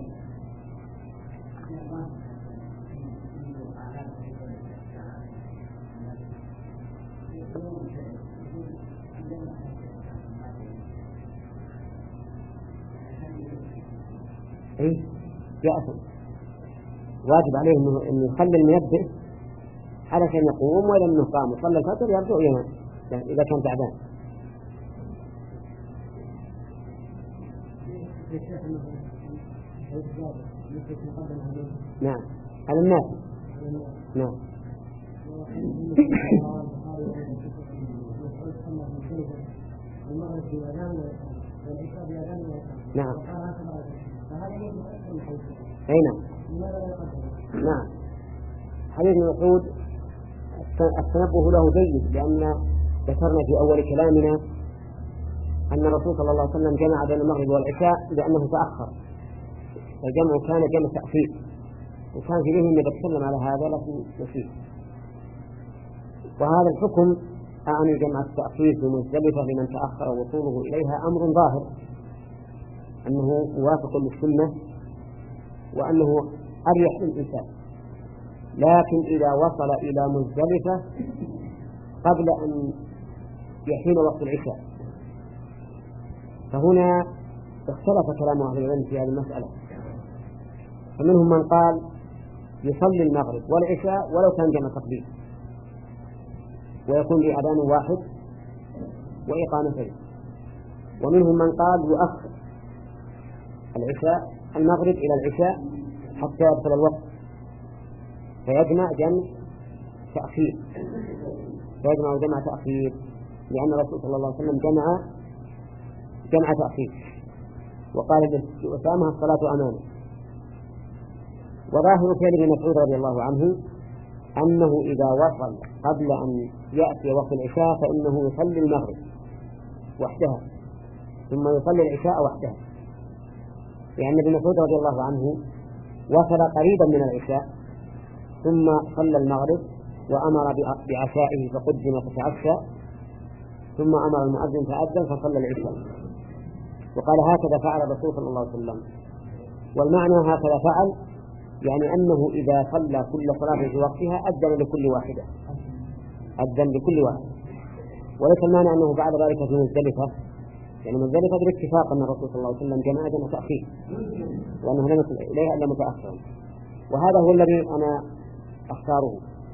إيه يأثم، واجب عليه إنه يخلي المنبه علشان يقوم، وإذا منه قام وصلى الفجر يرجع ينام يعني إذا كان تعبان. نعم على الناس. نعم نعم أي نعم نعم. حديث مسعود التنبه له جيد، لأن ذكرنا في أول كلامنا أن الرسول صلى الله عليه وسلم جمع بين المغرب والعشاء لأنه تأخر، الجمع كان جمع تأخير، وكان في ذهنه يتكلم على هذا لكن نسيت. وهذا الحكم أعني جمع التأخير في مزدلفة لمن تأخر وصوله إليها أمر ظاهر أنه موافق للسنة وأنه أريح للإنسان، لكن إذا وصل إلى مزدلفة قبل أن يحين وقت العشاء فهنا اختلف كلام أهل العلم في هذه المسألة. فمنهم من قال يصلي المغرب والعشاء ولو كان جمع تقديم ويكون بأذان واحد وإقامتين، ومنهم من قال يؤخر العشاء المغرب إلى العشاء حتى يدخل الوقت فيجمع جمع تأخير فيجمع جمع تأخير لأن الرسول صلى الله عليه وسلم جمع جمع تأخير وقال لأسامة الصلاة أمانة. وظاهر كلام ابن مسعود رضي الله عنه أنه إذا وصل قبل أن يأتي وقت العشاء فإنه يصلي المغرب وحدها ثم يصلي العشاء وحدها، لأن ابن مسعود رضي الله عنه وصل قريبا من العشاء ثم صلى المغرب وأمر بعشائه فقدم فتعشى، ثم أمر المؤذن فأذن فصلى العشاء، وقال هكذا فعل الرسول صلى الله عليه وسلم. والمعنى هكذا فعل يعني أنه إذا صلى كل صلاة في وقتها أذن لكل واحدة، أذن لكل واحد، وليس المعنى أنه بعد ذلك في مزدلفة، يعني مزدلفة بالاتفاق أن الرسول صلى الله عليه وسلم جمع جمع تأخير وأنه لم يصل إليها إلا متأخرا، وهذا هو الذي أنا أختاره.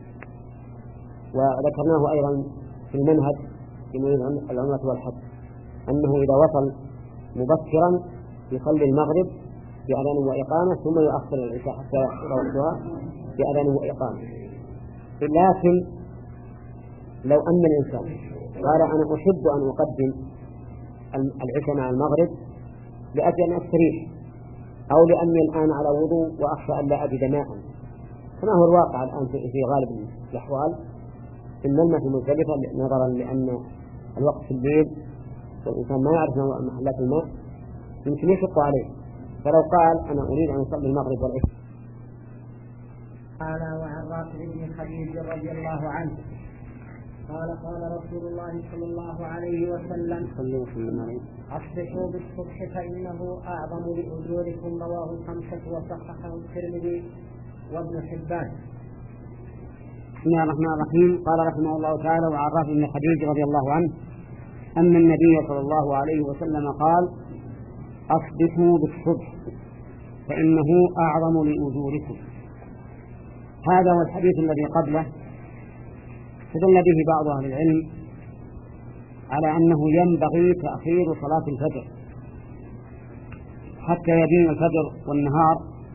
وذكرناه أيضا في المنهج في موعد العمرة والحج أنه إذا وصل مبكرا يصلي المغرب بأذان وإقامة ثم يؤخر العشاء حتى يحصل وقتها بأذان وإقامة. لكن لو أن الإنسان قال أنا أحب أن أقدم العشاء مع المغرب لأجل أن أستريح، أو لأني الآن على وضوء وأخشى أن لا أجد ماء، كما هو الواقع الآن في غالب الأحوال إن الماء في مزدلفة نظرا لأن الوقت في الليل والإنسان ما يعرف محلات الماء يمكن يشق عليه، فلو قال أنا أريد أن أصلي المغرب والعشاء. قال وعن رافع بن خديج رضي الله عنه قال قال رسول الله صلى الله عليه وسلم أصبحوا بالصبح فإنه أعظم لأجوركم، رواه الخمسة وصححه الترمذي وابن حبان. بسم الله الرحمن الرحيم. قال رحمه الله تعالى وعن رافع بن خديج رضي الله عنه أن النبي صلى الله عليه وسلم قال أصبحوا بالصبح فإنه أعظم لأجوركم. هذا هو الحديث الذي قبله استدل به بعض أهل العلم على أنه ينبغي تأخير صلاة الفجر حتى يبين الفجر والنهار،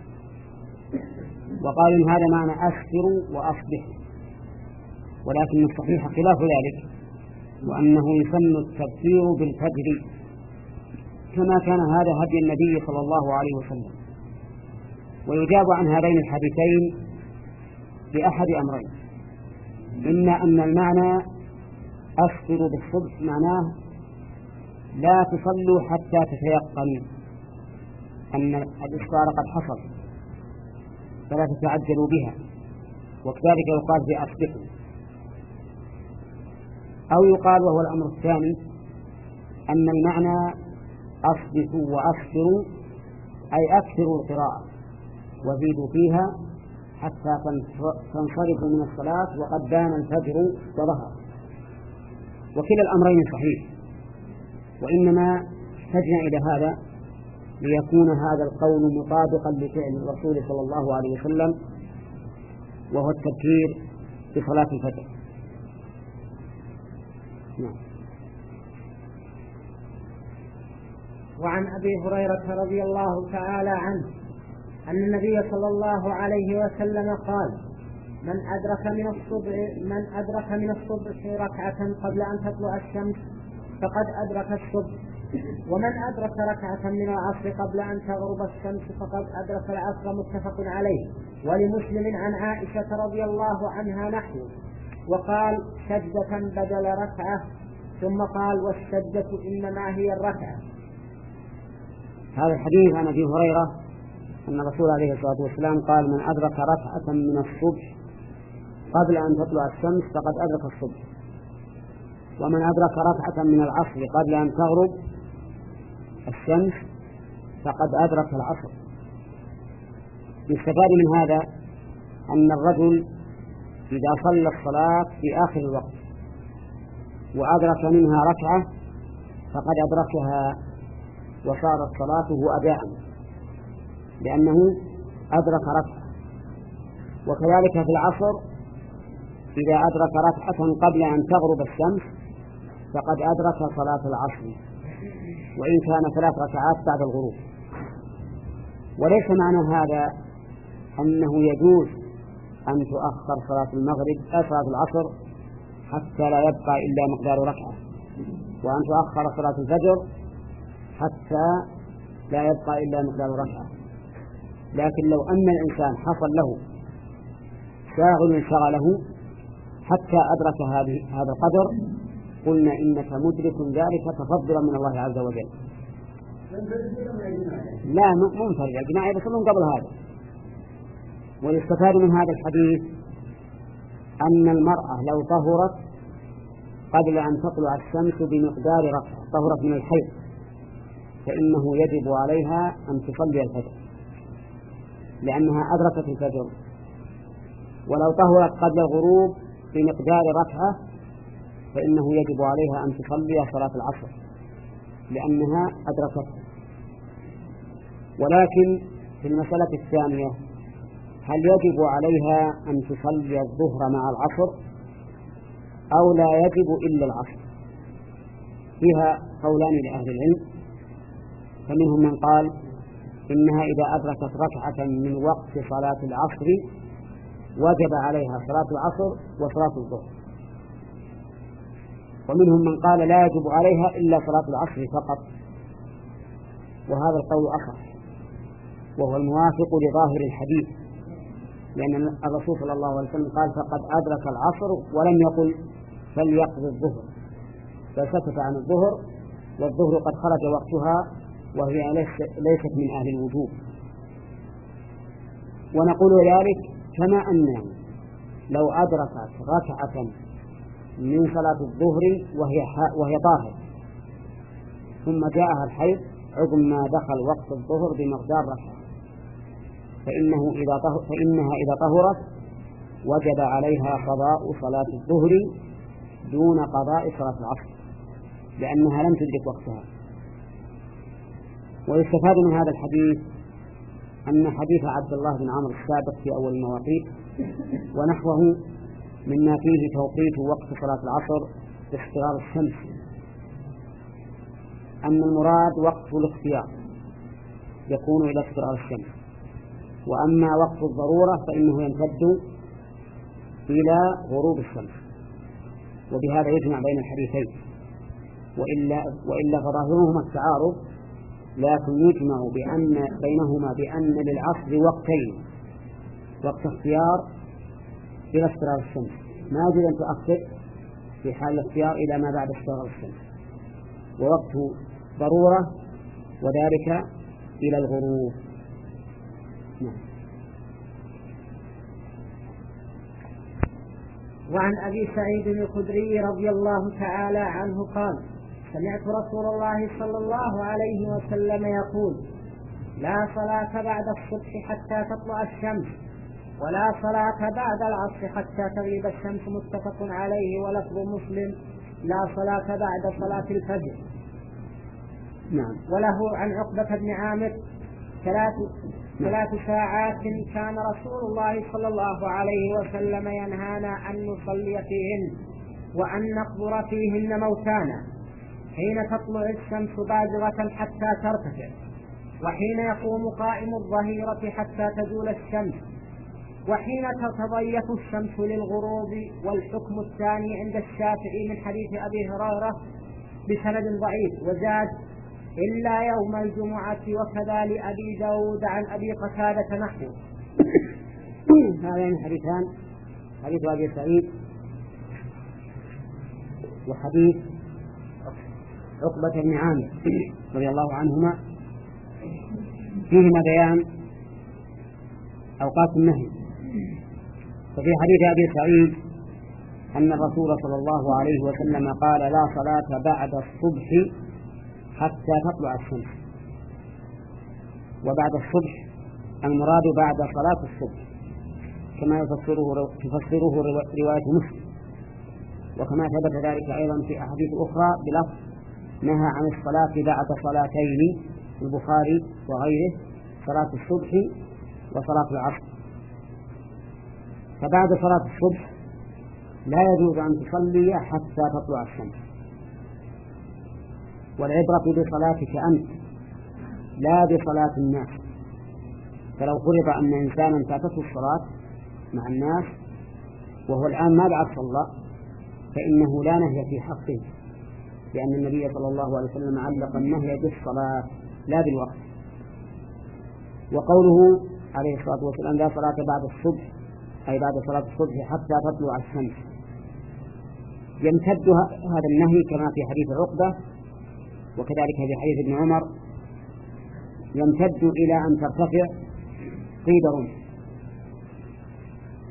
وقال إن هذا معنى أسفر وأصبح، ولكن الصحيح خلاف ذلك، وأنه يسن التبكير بالفجر كما كان هذا هدي النبي صلى الله عليه وسلم. ويجاب عن هذين الحديثين بأحد أمرين: إما أن المعنى أسفر بالصبح معناه لا تصلوا حتى تتيقنوا أن الإفطار قد حصل فلا تتعجلوا بها، وكذلك يقال بأصبحوا، أو يقال وهو الأمر الثاني أن المعنى أصبحوا وأكثروا أي أكثروا القراءة وزيدوا فيها حتى تنصرفوا من الصلاة وقد بان الفجر وظهر. وكلا الأمرين صحيح، وإنما احتجنا إلى هذا ليكون هذا القول مطابقا لفعل الرسول صلى الله عليه وسلم، وهو التبكير بصلاة الفجر. نعم. وعن أبي هريرة رضي الله تعالى عنه أن النبي صلى الله عليه وسلم قال: من أدرك من الصبح من أدرك من الصبح ركعة قبل أن تطلع الشمس فقد أدرك الصبح، ومن أدرك ركعة من العصر قبل أن تغرب الشمس فقد أدرك العصر، متفق عليه. ولمسلم عن عائشة رضي الله عنها نحوه، وقال: شدة بدل ركعة، ثم قال: والشدة إنما هي الركعة. هذا الحديث عن أبي هريرة أن الرسول عليه الصلاة والسلام قال: من أدرك ركعة من الصبح قبل أن تطلع الشمس فقد أدرك الصبح، ومن أدرك ركعة من العصر قبل أن تغرب الشمس فقد أدرك العصر. يستفاد من هذا أن الرجل إذا صلى الصلاة في آخر الوقت وأدرك منها ركعة فقد أدركها وصارت صلاته أداء لأنه أدرك ركعة. وكذلك في العصر إذا أدرك ركعة قبل أن تغرب الشمس فقد أدرك صلاة العصر، وإن كان ثلاث ركعات بعد الغروب. وليس معنى هذا أنه يجوز أن تؤخر صلاة المغرب أو صلاة العصر حتى لا يبقى إلا مقدار ركعة، وأن تؤخر صلاة الفجر حتى لا يبقى إلا مقدار ركعة. لكن لو أن الإنسان حصل له شاغل شغله حتى أدرك هذا القدر قلنا إنك مدرك ذلك تفضلا من الله عز وجل. لا منفرد الجماعة يصلون قبل هذا، ويستفاد من هذا الحديث أن المرأة لو طهرت قبل أن تطلع الشمس بمقدار ركعة، طهرت من الحيض، فإنه يجب عليها أن تصلي الفجر لأنها أدركت الفجر. ولو طهرت قبل الغروب بمقدار ركعة فإنه يجب عليها أن تصلي صلاة العصر لأنها أدركته. ولكن في المسألة الثانية هل يجب عليها أن تصلي الظهر مع العصر أو لا يجب إلا العصر؟ فيها قولان لأهل العلم، فمنهم من قال إنها إذا أدركت ركعة من وقت صلاة العصر وجب عليها صلاة العصر وصلاة الظهر، ومنهم من قال لا يجب عليها إلا صلاة العصر فقط، وهذا القول أصح وهو الموافق لظاهر الحديث، لأن الرسول صلى الله عليه وسلم قال فقد أدرك العصر ولم يقل فليقضي الظهر، فسكت عن الظهر والظهر قد خرج وقتها وهي ليست من أهل الوجوب. ونقول ذلك كما أنه لو أدركت ركعة من صلاة الظهر وهي وهي طاهر ثم جاءها الحيض عقب ما دخل وقت الظهر بمقدار ركعة فإنه إذا طهر فإنها إذا طهرت وجب عليها قضاء صلاة الظهر دون قضاء صلاة العصر لأنها لم تدرك وقتها. ويستفاد من هذا الحديث أن حديث عبد الله بن عمرو السابق في أول المواقيت ونحوه مما فيه توقيت وقت صلاة العصر باختيار الشمس، أن المراد وقت الاختيار يكون إلى اختيار الشمس، وأما وقت الضرورة فإنه يمتد إلى غروب الشمس، وبهذا يجمع بين الحديثين، وإلا, وإلا فظاهرهما التعارض، لكن يجمع بأن بينهما بأن للعصر وقتين، وقت اختيار إلى اختيار الشمس، ما يجوز أن تؤخر في حال الاختيار إلى ما بعد اختيار الشمس، ووقت ضرورة وذلك إلى الغروب. نعم. وعن أبي سعيد الخدري رضي الله تعالى عنه قال سمعت رسول الله صلى الله عليه وسلم يقول لا صلاة بعد الصبح حتى تطلع الشمس ولا صلاة بعد العصر حتى تغيب الشمس، متفق عليه. ولفظ مسلم لا صلاة بعد صلاة الفجر. نعم. وله عن عقبة بن عامر ثلاث ثلاث ساعات كان رسول الله صلى الله عليه وسلم ينهانا أن نصلي فيهن وأن نقبر فيهن موتانا، حين تطلع الشمس بازغة حتى ترتفع، وحين يقوم قائم الظهيرة حتى تزول الشمس، وحين تتضيف الشمس للغروب. والحكم الثاني عند الشافعي من حديث أبي هريرة بسند ضعيف، وزاد إلا يوم الجمعة، وكذا لأبي داود عن أبي قتادة نحوه. هذين حديثان، حديث أبي سعيد وحديث عقبة بن عامر رضي الله عنهما، فيهما بيان أوقات النهي. ففي حديث أبي سعيد أن الرسول صلى الله عليه وسلم قال لا صلاة بعد الصبح حتى تطلع الشمس، وبعد الصبح المراد بعد صلاة الصبح كما يفسره تفسره رواية مسلم، وكما ثبت ذلك أيضا في أحاديث أخرى بلفظ نهى عن الصلاة بعد صلاتين في البخاري وغيره، صلاة الصبح وصلاة العصر. فبعد صلاة الصبح لا يجوز أن تصلي حتى تطلع الشمس، والعبرة بصلاتك أنت لا بصلاة الناس. فلو فرض أن إنسانا فاتته الصلاة مع الناس وهو الآن ما بعد صلى فإنه لا نهي في حقه، لأن النبي صلى الله عليه وسلم علق النهي بالصلاة لا بالوقت. وقوله عليه الصلاة والسلام لا صلاة بعد الصبح أي بعد صلاة الصبح حتى تطلع الشمس، يمتد هذا النهي كما في حديث عقبة وكذلك في حديث ابن عمر، يمتد إلى أن ترتفع قيد رمح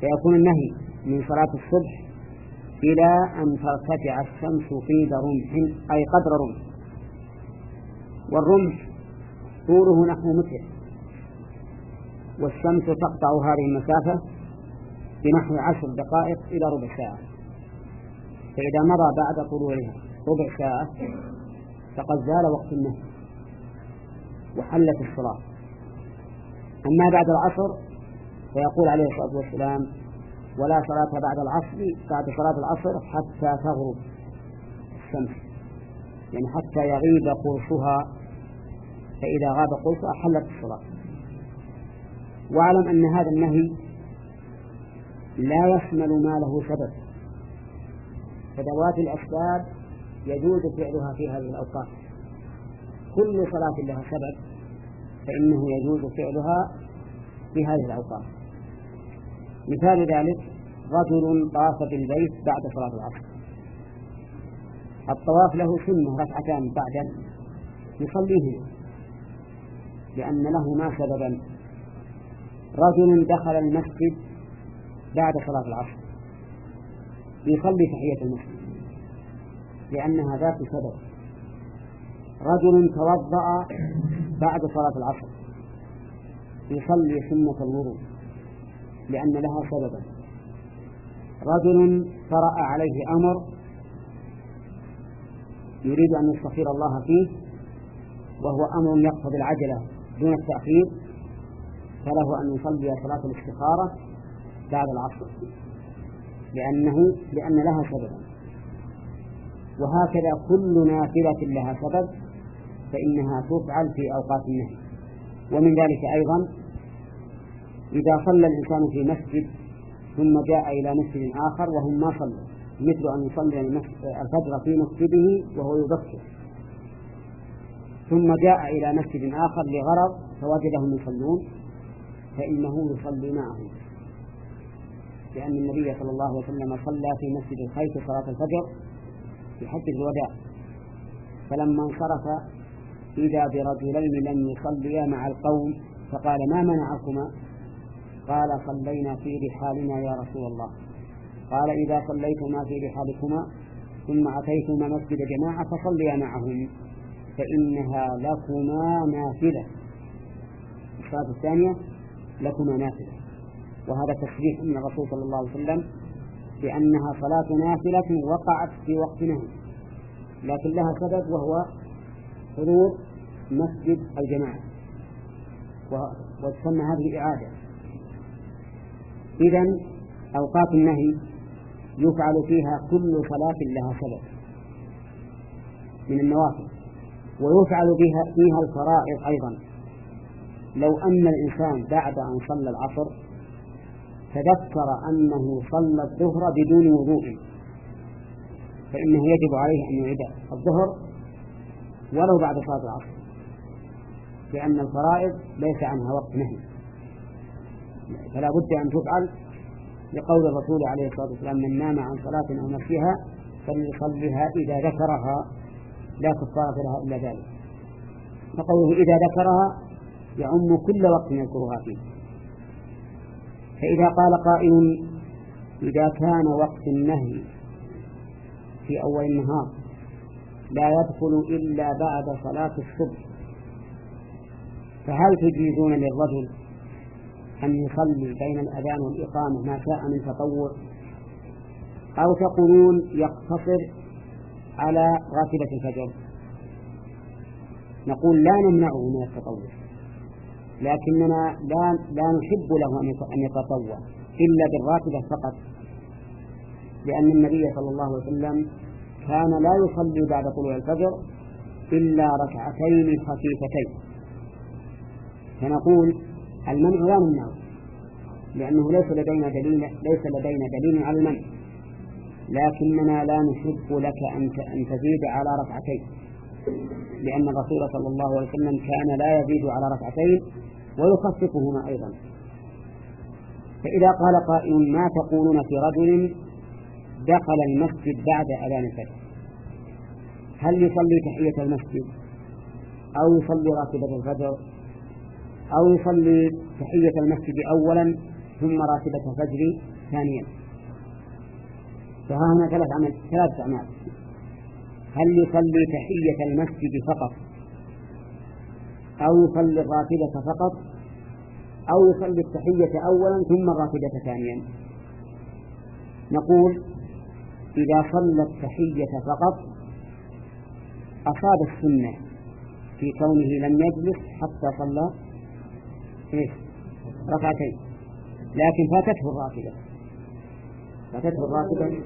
فيكون النهي من صلاة الصبح إلى أن ترتفع الشمس قيد رمح أي قدر رمح، والرمح طوله نحو متر، والشمس تقطع هذه المسافة بنحو عشر دقائق إلى ربع ساعة، فإذا مضى بعد طلوعها ربع ساعة فقد زال وقت النهي وحلت الصلاة. أما بعد العصر فيقول عليه الصلاة والسلام: ولا صلاة بعد العصر بعد صلاة العصر حتى تغرب الشمس، يعني حتى يغيب قرصها، فإذا غاب قرصها حلت الصلاة. واعلم أن هذا النهي لا يشمل ما له سبب، فذوات الأسباب يجوز فعلها في هذه الأوقات، كل صلاة لها سبب فإنه يجوز فعلها في هذه الأوقات. مثال ذلك رجل طاف بالبيت بعد صلاة العصر، الطواف له سنة ركعتان بعد يصليهما لأن لهما سببا. رجل دخل المسجد بعد صلاة العصر يصلي تحية المسجد لأنها ذات سبب. رجل توضأ بعد صلاة العصر يصلي سنة الوضوء لأن لها سببا. رجل طرأ عليه أمر يريد أن يستخير الله فيه وهو أمر يقتضي العجلة دون التأخير، فله أن يصلي صلاة الاستخارة بعد العصر لأنه لأن لها سببا. وهكذا كل نافلة لها سبب فإنها تفعل في أوقات النهي. ومن ذلك أيضا إذا صلى الإنسان في مسجد ثم جاء إلى مسجد آخر وهم ما صلوا، مثل أن يصلي الفجر في مسجده وهو يبكر، ثم جاء إلى مسجد آخر لغرض فوجدهم يصلون، فإنه يصلي معهم، لأن النبي صلى الله عليه وسلم صلى في مسجد الخيف صلاة الفجر في حجة الوداع، فلما انصرف إذا برجلين لم يصليا مع القوم فقال: ما منعكما؟ قال: صلينا في رحالنا يا رسول الله. قال: إذا صليتما في رحالكما ثم أتيتما مسجد جماعة فصليا معهم فإنها لكما نافلة، الصلاة الثانية لكما نافلة. وهذا تصريح من الرسول صلى الله عليه وسلم بأنها صلاة نافلة وقعت في وقت نهي، لكن لها سبب وهو حضور مسجد الجماعة، وتسمى هذه إعادة. إذن أوقات النهي يفعل فيها كل صلاة لها سبب من النوافل، ويفعل بها فيها الفرائض أيضا. لو أن الإنسان بعد أن صلى العصر تذكر أنه صلى الظهر بدون وضوء فإنه يجب عليه أن يعيد الظهر ولو بعد صلاة العصر، لأن الفرائض ليس عنها وقت نهي، فلا بد أن تفعل لقول الرسول عليه الصلاة والسلام: من نام عن صلاة أو نسيها فليصليها إذا ذكرها لا كفارة لها إلا ذلك. فقوله إذا ذكرها يعم كل وقت يذكرها فيه. فإذا قال قائل: إذا كان وقت النهي في أول النهار لا يدخل إلا بعد صلاة الصبح، فهل تجيزون للرجل أن يصلي بين الأذان والإقامة ما شاء من تطوع، أو تقولون يقتصر على راتبة الفجر؟ نقول لا نمنعه من التطوع، لكننا لا, لا نحب له أن يتطوع إلا بالراتبة فقط، لأن النبي صلى الله عليه وسلم كان لا يصلي بعد طلوع الفجر إلا ركعتين خفيفتين. فنقول المنع لا نمنعه لأنه ليس لدينا دليل ليس لدينا دليل على المنع، لكننا لا نحب لك أن تزيد على ركعتين، لأن الرسول صلى الله عليه وسلم كان لا يزيد على ركعتين ويخففهما أيضا. فإذا قال قائل: ما تقولون في رجل دخل المسجد بعد أذان الفجر، هل يصلي تحية المسجد أو يصلي راتبة الفجر أو يصلي تحية المسجد أولا ثم راتبة الفجر؟ ثانيا. فها هنا ثلاث عمل ثلاث أعمال: هل يصلي تحية المسجد فقط، أو يصلي الراتبة فقط، أو يصلي التحية أولا ثم الراتبة ثانيا؟ نقول إذا صلى التحية فقط أصاب السنة في كونه لم يجلس حتى صلى ركعتين، لكن فاتته الراتبة فاتته الراتبة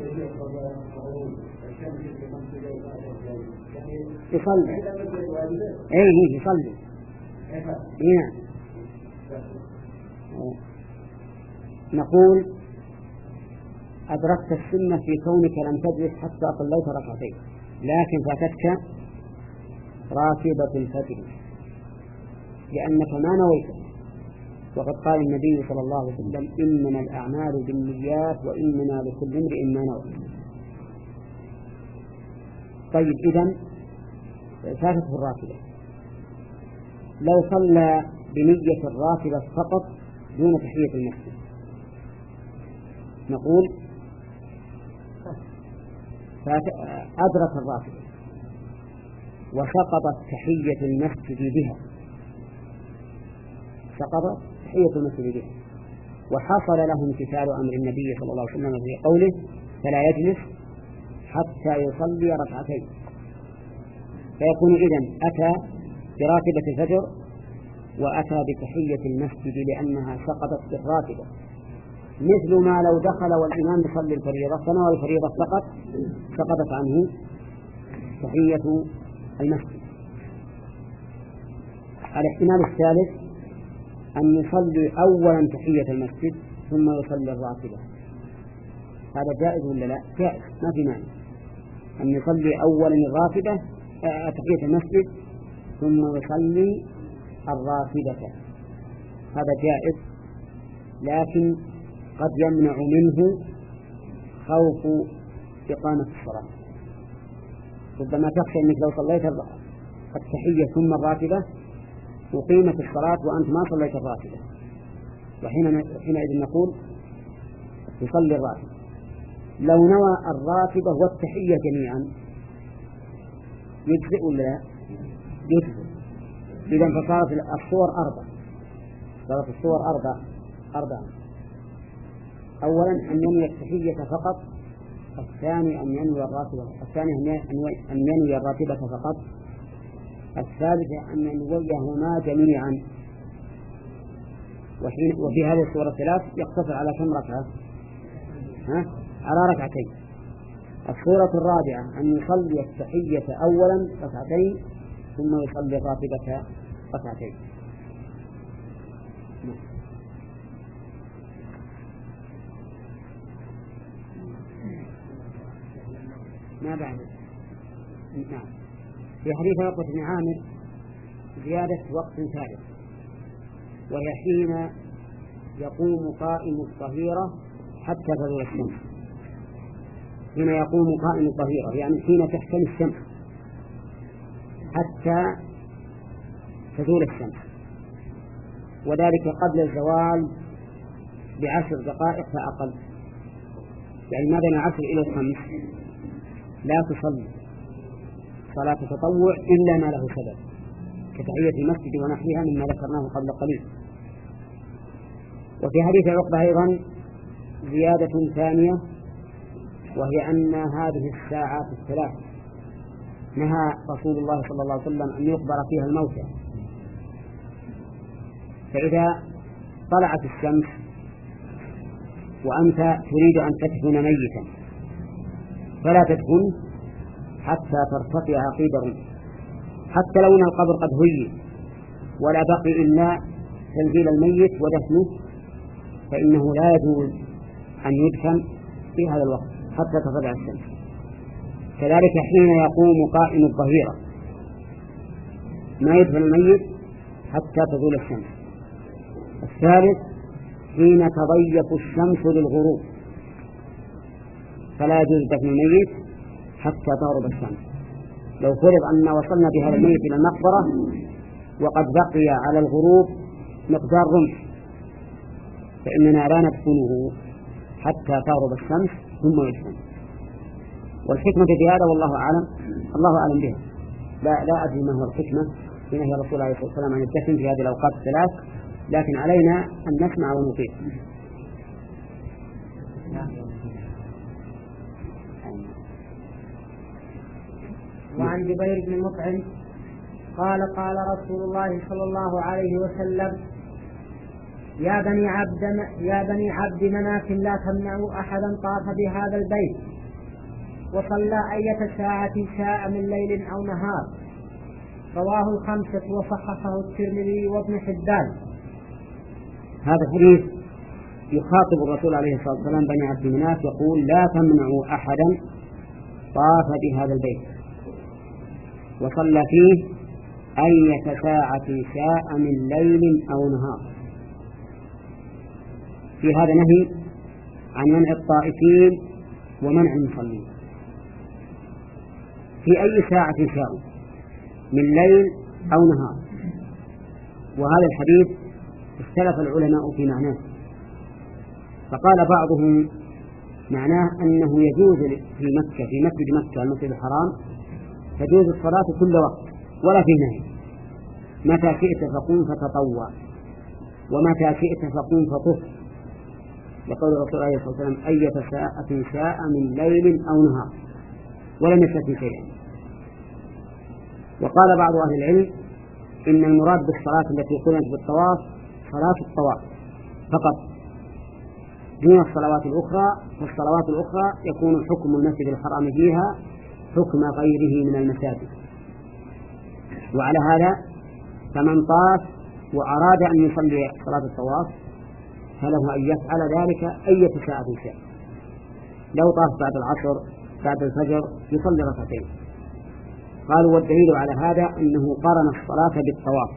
يصلي ايه يصلي هنا. نقول أدركت السنة في كونك لم تجلس حتى صليت ركعتين، لكن فاتتك راتبة الفجر لأنك ما نويت. وقد قال النبي صلى الله عليه وسلم: إنما الأعمال بالنيات وإنما لكل امرئ ما نوى. طيب، إذن فاتته الراتبة. لو صلى بنية الراتبة فقط دون تحية المسجد نقول أدرك الراتبة وسقطت تحية المسجد بها سقطت تحية المسجد بها وحصل له امتثال أمر النبي صلى الله عليه وسلم في قوله: فلا يجلس حتى يصلي ركعتين. فيكون إذن أتى براتبة الفجر وأتى بتحية المسجد لأنها سقطت بالراتبة، مثل ما لو دخل والإمام يصلي الفريضة فنوى الفريضة فقط سقطت عنه تحية المسجد. الاحتمال الثالث أن يصلي أولا تحية المسجد ثم يصلي الراتبة. هذا جائز ولا لا؟ جائز، ما في مانع أن يصلي أولا الراتبة تحية المسجد ثم يصلي الراتبة، هذا جائز، لكن قد يمنع منه خوف إقامة الصلاة. ربما تخشى أنك لو صليت التحية ثم الراتبة وقيمة الصلاة وأنت ما صليت الراتبة، وحينئذ نقول تصلي الراتبة. لو نوى الراتبة والتحية جميعا يجزئ ولا لا؟ يجزئ. إذن فصارت الصور أربع صارت الصور أربع أربع أولا أن ينوي التحية فقط، الثاني أن ينوي الراتبة الثاني أن ينوي الراتبة فقط، الثالثة أن ينويهما جميعا. وفي هذه الصورة الثلاث يقتصر على كم ركعة؟ ها؟ على ركعتين. الصورة الرابعة أن يصلي التحية أولا ركعتين ثم يصلي الراتبة ركعتين. ما بعد. نعم. في حديث عقبة بن عامر زيادة وقت ثالث، وهي حين يقوم قائم الظهيرة حتى تزول الشمس. حين يقوم قائم الظهيرة يعني حين تحتمي الشمس حتى تزول الشمس، وذلك قبل الزوال بعشر دقائق فأقل، يعني ما بين العشر إلى الخمس لا تصلي صلاة تطوع إلا ما له سبب كتحية المسجد ونحوها مما ذكرناه قبل قليل. وفي حديث عقبة أيضا زيادة ثانية، وهي أن هذه الساعات الثلاث نهى رسول الله صلى الله عليه وسلم أن يخبر فيها الموتى، فإذا طلعت الشمس وأنت تريد أن تدفن ميتا فلا تدفن حتى ترتفع عقيد الرمح، حتى لو أن القبر قد هيئ ولا بقي إلا تنزيل الميت ودفنه، فإنه لا يجوز أن يدفن في هذا الوقت حتى تطلع الشمس. كذلك حين يقوم قائم الظهيرة ما يدفن الميت حتى تزول الشمس. الثالث حين تضيق الشمس للغروب فلا يجوز دفن الميت حتى تغرب الشمس. لو فرض أن وصلنا بهذا الميت إلى المقبرة وقد بقي على الغروب مقدار رمح فإننا لا ندفنه حتى تغرب الشمس ثم يدفن. والحكمة في هذا والله أعلم، الله أعلم بها، لا, لا أدري ما هو الحكمة في نهي الرسول عليه الصلاة والسلام عن الدفن في هذه الأوقات الثلاث، لكن علينا أن نسمع ونطيع. وعن جبير بن مطعم قال قال رسول الله صلى الله عليه وسلم: يا بني عبد يا بني عبد مناف لا تمنعوا أحدا طاف بهذا البيت وصلى أية ساعة شاء من ليل أو نهار. رواه الخمسة وصححه الترمذي وابن حبان. هذا الحديث يخاطب الرسول عليه الصلاة والسلام بني عبد مناف، يقول: لا تمنعوا أحدا طاف بهذا البيت وصلى فيه أية ساعة شاء من ليل أو نهار. في هذا نهي عن منع الطائفين ومنع المصلين في أي ساعة شاءوا من ليل أو نهار. وهذا الحديث اختلف العلماء في معناه، فقال بعضهم معناه أنه يجوز في مكة في مسجد مكة المسجد الحرام تجوز الصلاة كل وقت ولا في نهي، متى شئت فقم فتطوع ومتى شئت فقم فطف، يقول الرسول عليه الصلاة والسلام: أية ساعة شاء من ليل أو نهار، ولم يستثن شيئا. وقال بعض أهل العلم إن المراد بالصلاة التي قلت بالطواف صلاة الطواف فقط دون الصلوات الأخرى، والصلوات الأخرى يكون حكم المسجد الحرام فيها حكم غيره من المساجد. وعلى هذا فمن طاف وأراد أن يصلي صلاة الطواف فله أن يفعل ذلك أي ساعة شاء. لو طاف بعد العصر بعد الفجر يصلي ركعتين. قالوا: والدليل على هذا أنه قرن الصلاة بالطواف.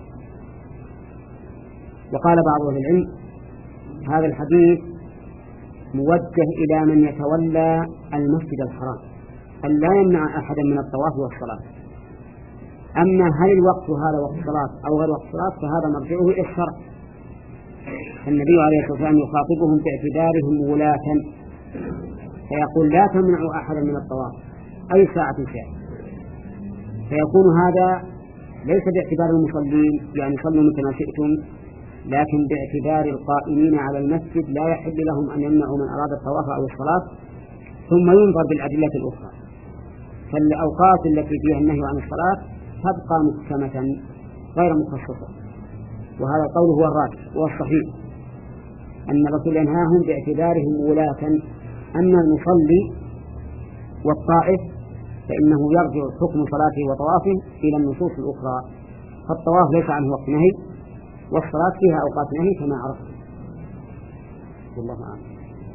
وقال بعض أهل العلم: هذا الحديث موجه إلى من يتولى المسجد الحرام أن لا يمنع أحدا من الطواف والصلاة. أما هل الوقت هذا وقت صلاة أو غير وقت صلاة فهذا مرجعه إلى الشرع. النبي عليه الصلاة والسلام يخاطبهم باعتبارهم ولاة، فيقول: لا تمنعوا أحدا من الطواف أي ساعة شاء. فيكون هذا ليس باعتبار المصلين يعني صلوا مثل ما شئتم، لكن باعتبار القائمين على المسجد لا يحل لهم أن يمنعوا من أراد الطواف أو الصلاة، ثم ينظر بالأدلة الأخرى. فالأوقات التي فيها النهي عن الصلاة تبقى محكمة غير مخصصة، وهذا القول هو الراجح والصحيح، أن الرسول ينهاهم باعتبارهم ولاة. أما المصلي والطائف فإنه يرجع حكم صلاته وطوافه إلى النصوص الأخرى، فالطواف ليس عنه وقت نهي والصلاة فيها أوقات نهي كما عرفت. والله أعلم.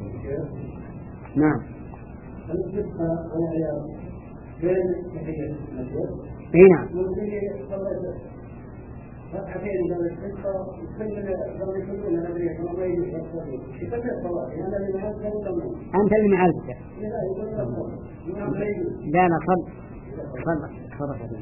نعم. اي نعم. أنت اللي معرفته. لا لا صد صد صد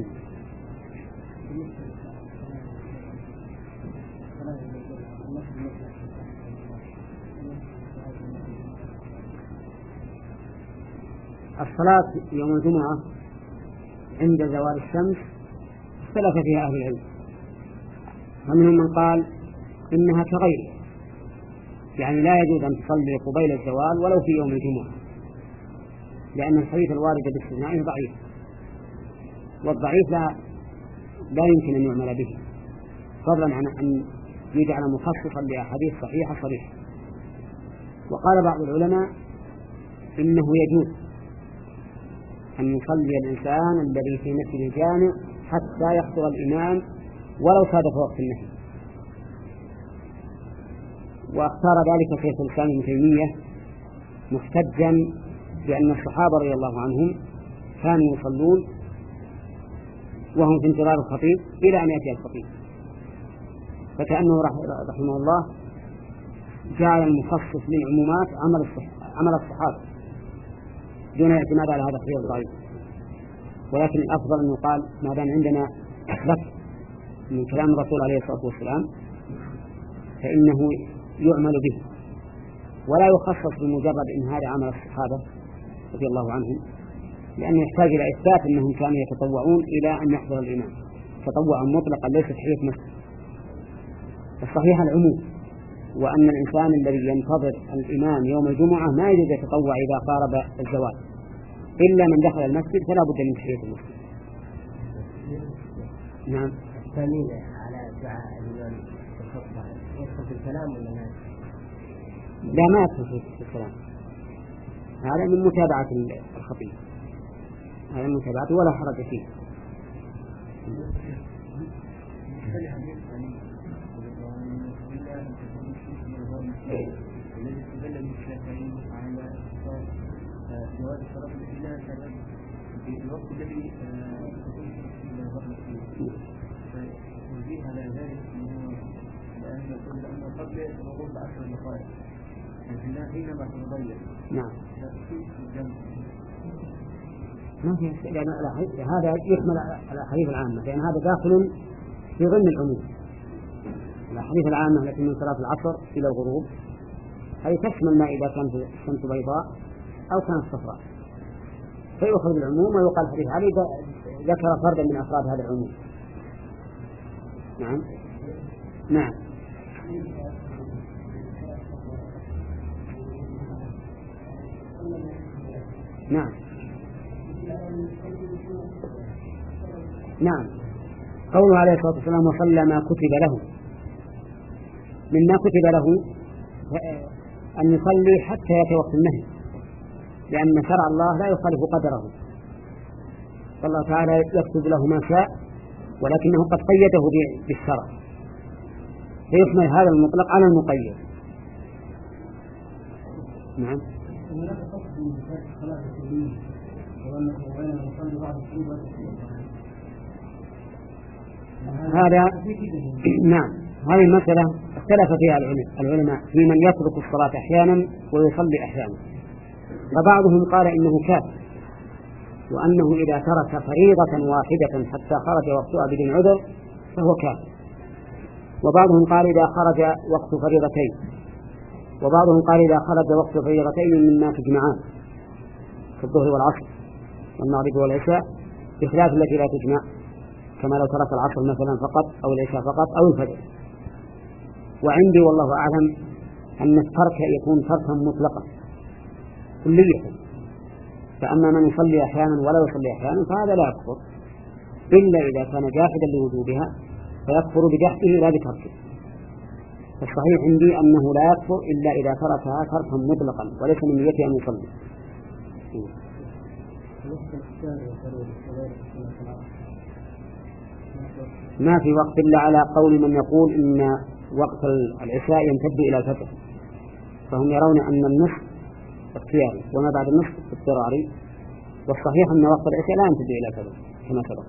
الصلاة يوم الجمعة عند زوال الشمس اختلف فيها أهل العلم، ومنهم من قال إنها كغيره، يعني لا يجوز أن تصلي قبيل الزوال ولو في يوم الجمعة، لأن الحديث الوارد باستثنائه ضعيف، والضعيف لا, لا يمكن أن يعمل به، فضلا عن أن يجعل مخصصا لأحاديث صحيحة صريحة. وقال بعض العلماء إنه يجوز أن يصلي الإنسان الذي في مسجد الجامع حتى يحضر الإمام ولو صادف وقت النهي. واختار ذلك شيخ الإسلام ابن تيمية محتجا بأن الصحابة رضي الله عنهم كانوا يصلون وهم في انتظار الخطيب إلى أن يأتي الخطيب، فكأنه رحمه الله جعل المخصص للعمومات عمل عمل الصحابة دون اعتماد على هذا الخير الضعيف. ولكن الأفضل أن يقال ما دام عندنا لك من كلام الرسول عليه الصلاة والسلام فإنه يعمل به، ولا يخصص بمجرد إن هذا عمل الصحابة رضي الله عنهم، لأنه يحتاج إلى إثبات أنهم كانوا يتطوعون إلى أن يحضر الإمام تطوعا مطلقا ليس تحية مسجد. الصحيح العموم، وأن الإنسان الذي ينتظر الإمام يوم الجمعة ما يجوز يتطوع إذا قارب الزوال، إلا من دخل المسجد فلا بد من تحية المسجد. نعم. التأمين على دعاء الإمام في الخطبة يدخل في الكلام ولا لا؟ لا، ما يدخل في الكلام، هذا من متابعة الخطيب، هذا من متابعته ولا حرج فيه. جواز الصلاة بالله كذا في الوقت الذي فيجيء على ذلك لأن يقول لأن قبل الغروب بعشر دقائق لكنها حينما تتضيق. نعم. ما في، لأن هذا يحمل الأحاديث العامة، لأن هذا داخل في ضمن العموم. الأحاديث العامة التي من صلاة العصر إلى الغروب هذه تشمل ما إذا كانت الشمس بيضاء أو كانت صفراء، فيؤخذ بالعموم ويقال حديث علي ذكر فردا من أفراد هذا العموم. نعم. نعم. نعم. نعم. قوله عليه الصلاة والسلام وصلى ما كتب له، مما كتب له أن يصلي حتى يأتي وقت النهي، لأن شرع الله لا يخالف قدره، فالله تعالى يكتب له ما شاء ولكنه قد قيده بالشرع، فيحمل هذا المطلق على المقيد. نعم. هذا نعم، هذه المسألة اختلف فيها العلماء في من يترك الصلاة أحيانا ويصلي أحيانا، فبعضهم قال إنه كافر، وأنه إذا ترك فريضة واحدة حتى خرج وقتها بدون عذر فهو كافر، وبعضهم قال إذا خرج وقت فريضتين، وبعضهم قال إذا خرج وقت فريضتين مما تجمعان كالظهر والعصر والمغرب والعشاء، بخلاف التي لا تجمع، كما لو ترك العصر مثلا فقط أو العشاء فقط أو الفجر. وعندي والله أعلم أن الترك يكون تركا مطلقا كلية، فأما من يصلي أحيانا ولا يصلي أحيانا فهذا لا يكفر، إلا إذا كان جاحدا لوجوبها فيكفر بجحده لا بتركه. فالصحيح عندي أنه لا يكفر إلا إذا تركها تركا مطلقا وليس من نيته أن يصلي. ما في وقت إلا على قول من يقول إن وقت العشاء يمتد إلى الفجر، فهم يرون أن النصف اختياري وما بعد النصف اضطراري، والصحيح أن وقت العشاء لا يمتد إلى الفجر كما سبق.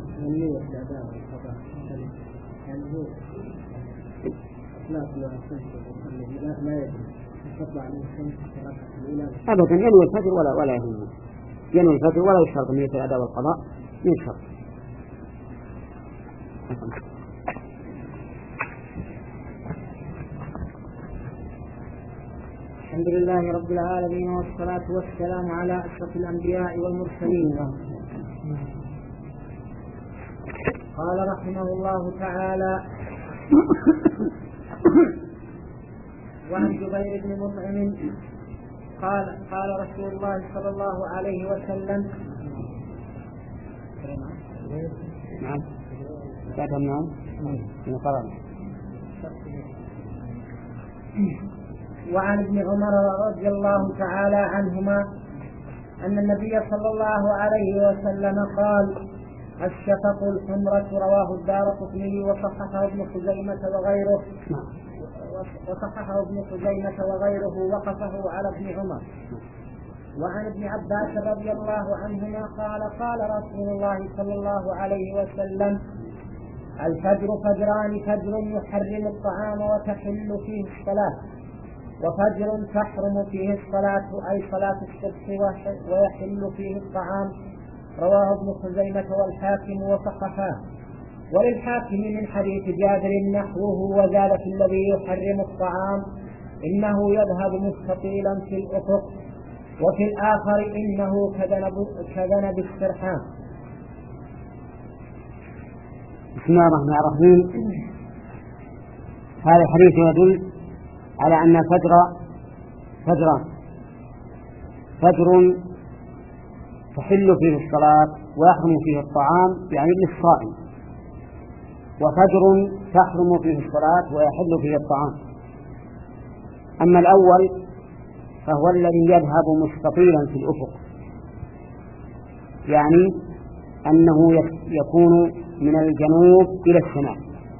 أبدا ينوي الفجر ولا ولا يهمه، ينوي الفجر ولا يشترط نية الأداء والقضاء من شرط. الحمد لله رب العالمين، والصلاة والسلام على أشرف الأنبياء والمرسلين. قال رحمه الله تعالى: وعن جبير بن مطعم قال قال رسول الله صلى الله عليه وسلم: نعم نعم وعن ابن عمر رضي الله تعالى عنهما أن النبي صلى الله عليه وسلم قال: الشفق الحمرة. رواه الدارقطني وصححه ابن خزيمة وغيره وصححه ابن خزيمة وغيره وقفه على ابن عمر. وعن ابن عباس رضي الله عنهما قال: قال رسول الله صلى الله عليه وسلم: الفجر فجران، فجر يحرم الطعام وتحل فيه الصلاة، وفجر تحرم فيه الصلاة أي صلاة الصبح ويحل فيه الطعام. رواه ابن خزيمة والحاكم وصححاه. وللحاكم من حديث جابر نحوه وزاد في الذي يحرم الطعام إنه يذهب مستطيلا في الأفق، وفي الآخر إنه كذنب, كذنب السرحان. بسم الله الرحمن الرحيم. هذا الحديث يدل على أن الفجر فجران: فجر تحل فيه الصلاة ويحرم فيه الطعام يعني للصائم، وفجر تحرم فيه الصلاة ويحل فيه الطعام. أما الأول فهو الذي يذهب مستطيلا في الأفق، يعني أنه يكون من الجنوب إلى الشمال.